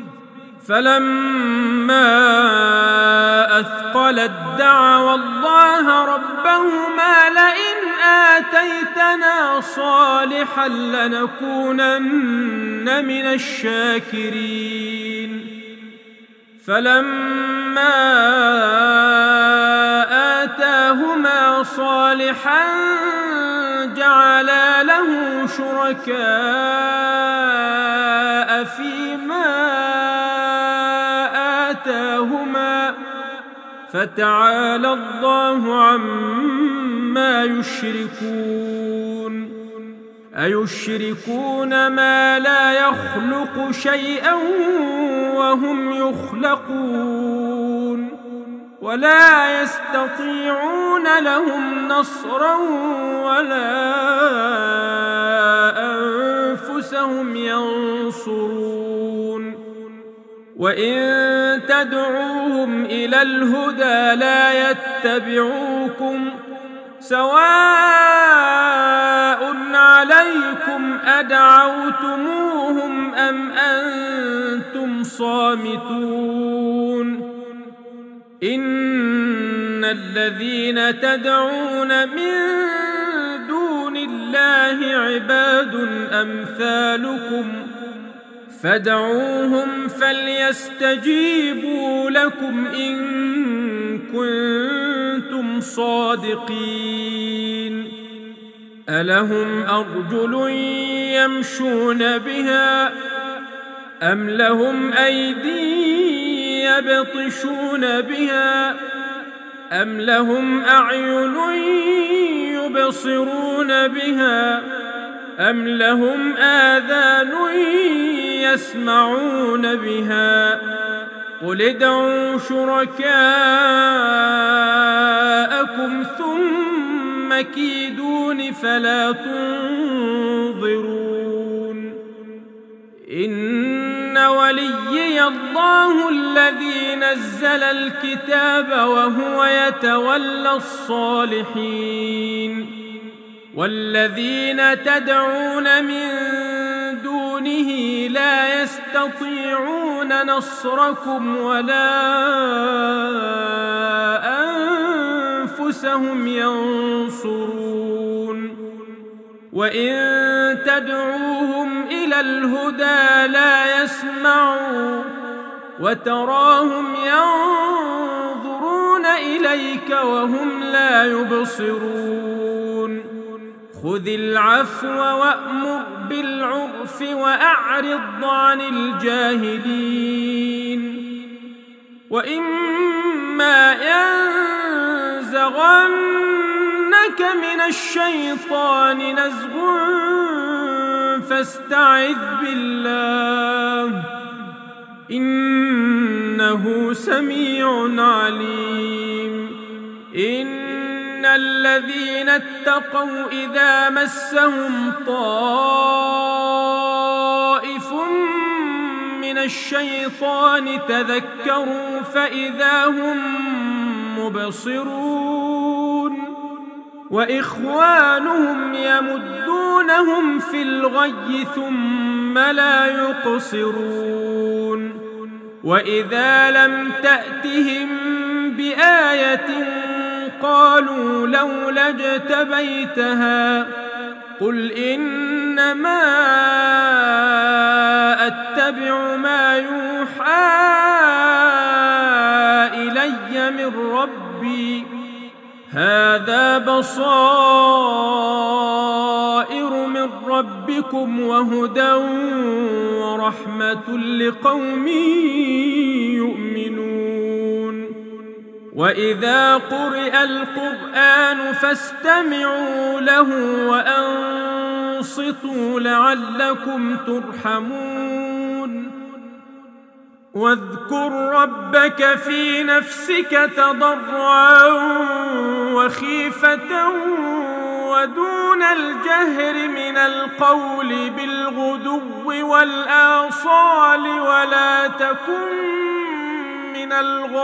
فلما أثقلت دعوا الله ربهما لئن آتيتنا صالحا لنكونن من الشاكرين فلما آتاهما صالحا جعلا له شركاء فيما آتاهما فتعالى الله عما يشركون أيشركون ما لا يخلق شيئا وهم يخلقون ولا يستطيعون لهم نصرا ولا أنفسهم ينصرون وإن تدعوهم إلى الهدى لا يتبعوكم سواء عليكم أدعوتموهم أم أنتم صامتون إن الذين تدعون من دون الله عباد أمثالكم فادعوهم فليستجيبوا لكم إن كنتم صادقين ألهم أرجل يمشون بها أم لهم أيدي يبطشون بها أم لهم أعين يبصرون بها أم لهم آذان يسمعون بها قل ادعوا شركاءكم ثم كيدون فلا تنظرون إن وليي الله الذي نزل الكتاب وهو يتولى الصالحين والذين تدعون من دونه لا يستطيعون نصركم ولا أنفسهم ينصرون وإن تدعوهم إلى الهدى لا يسمعوا وتراهم ينظرون إليك وهم لا يبصرون خذ العفو وأمر بالعرف وأعرض عن الجاهلين وإما ينزغنك من الشيطان نزغ فاستعذ بالله إنه سميع عليم إن الذين اتقوا إذا مسهم طائف من الشيطان تذكروا فإذا هم مبصرون وإخوانهم يمدونهم في الغي ثم لا يقصرون وإذا لم تأتهم بآية قالوا لولا اجتبيتها قل إنما أتبع ما يوحى إلي من ربي هذا بصائر من ربكم وهدى ورحمة لقوم يؤمنون وإذا قرئ القرآن فاستمعوا له وأنصتوا لعلكم ترحمون واذكر ربك في نفسك تضرعا وخيفة ودون الجهر من القول بالغدو والآصال ولا تكن من الغافلين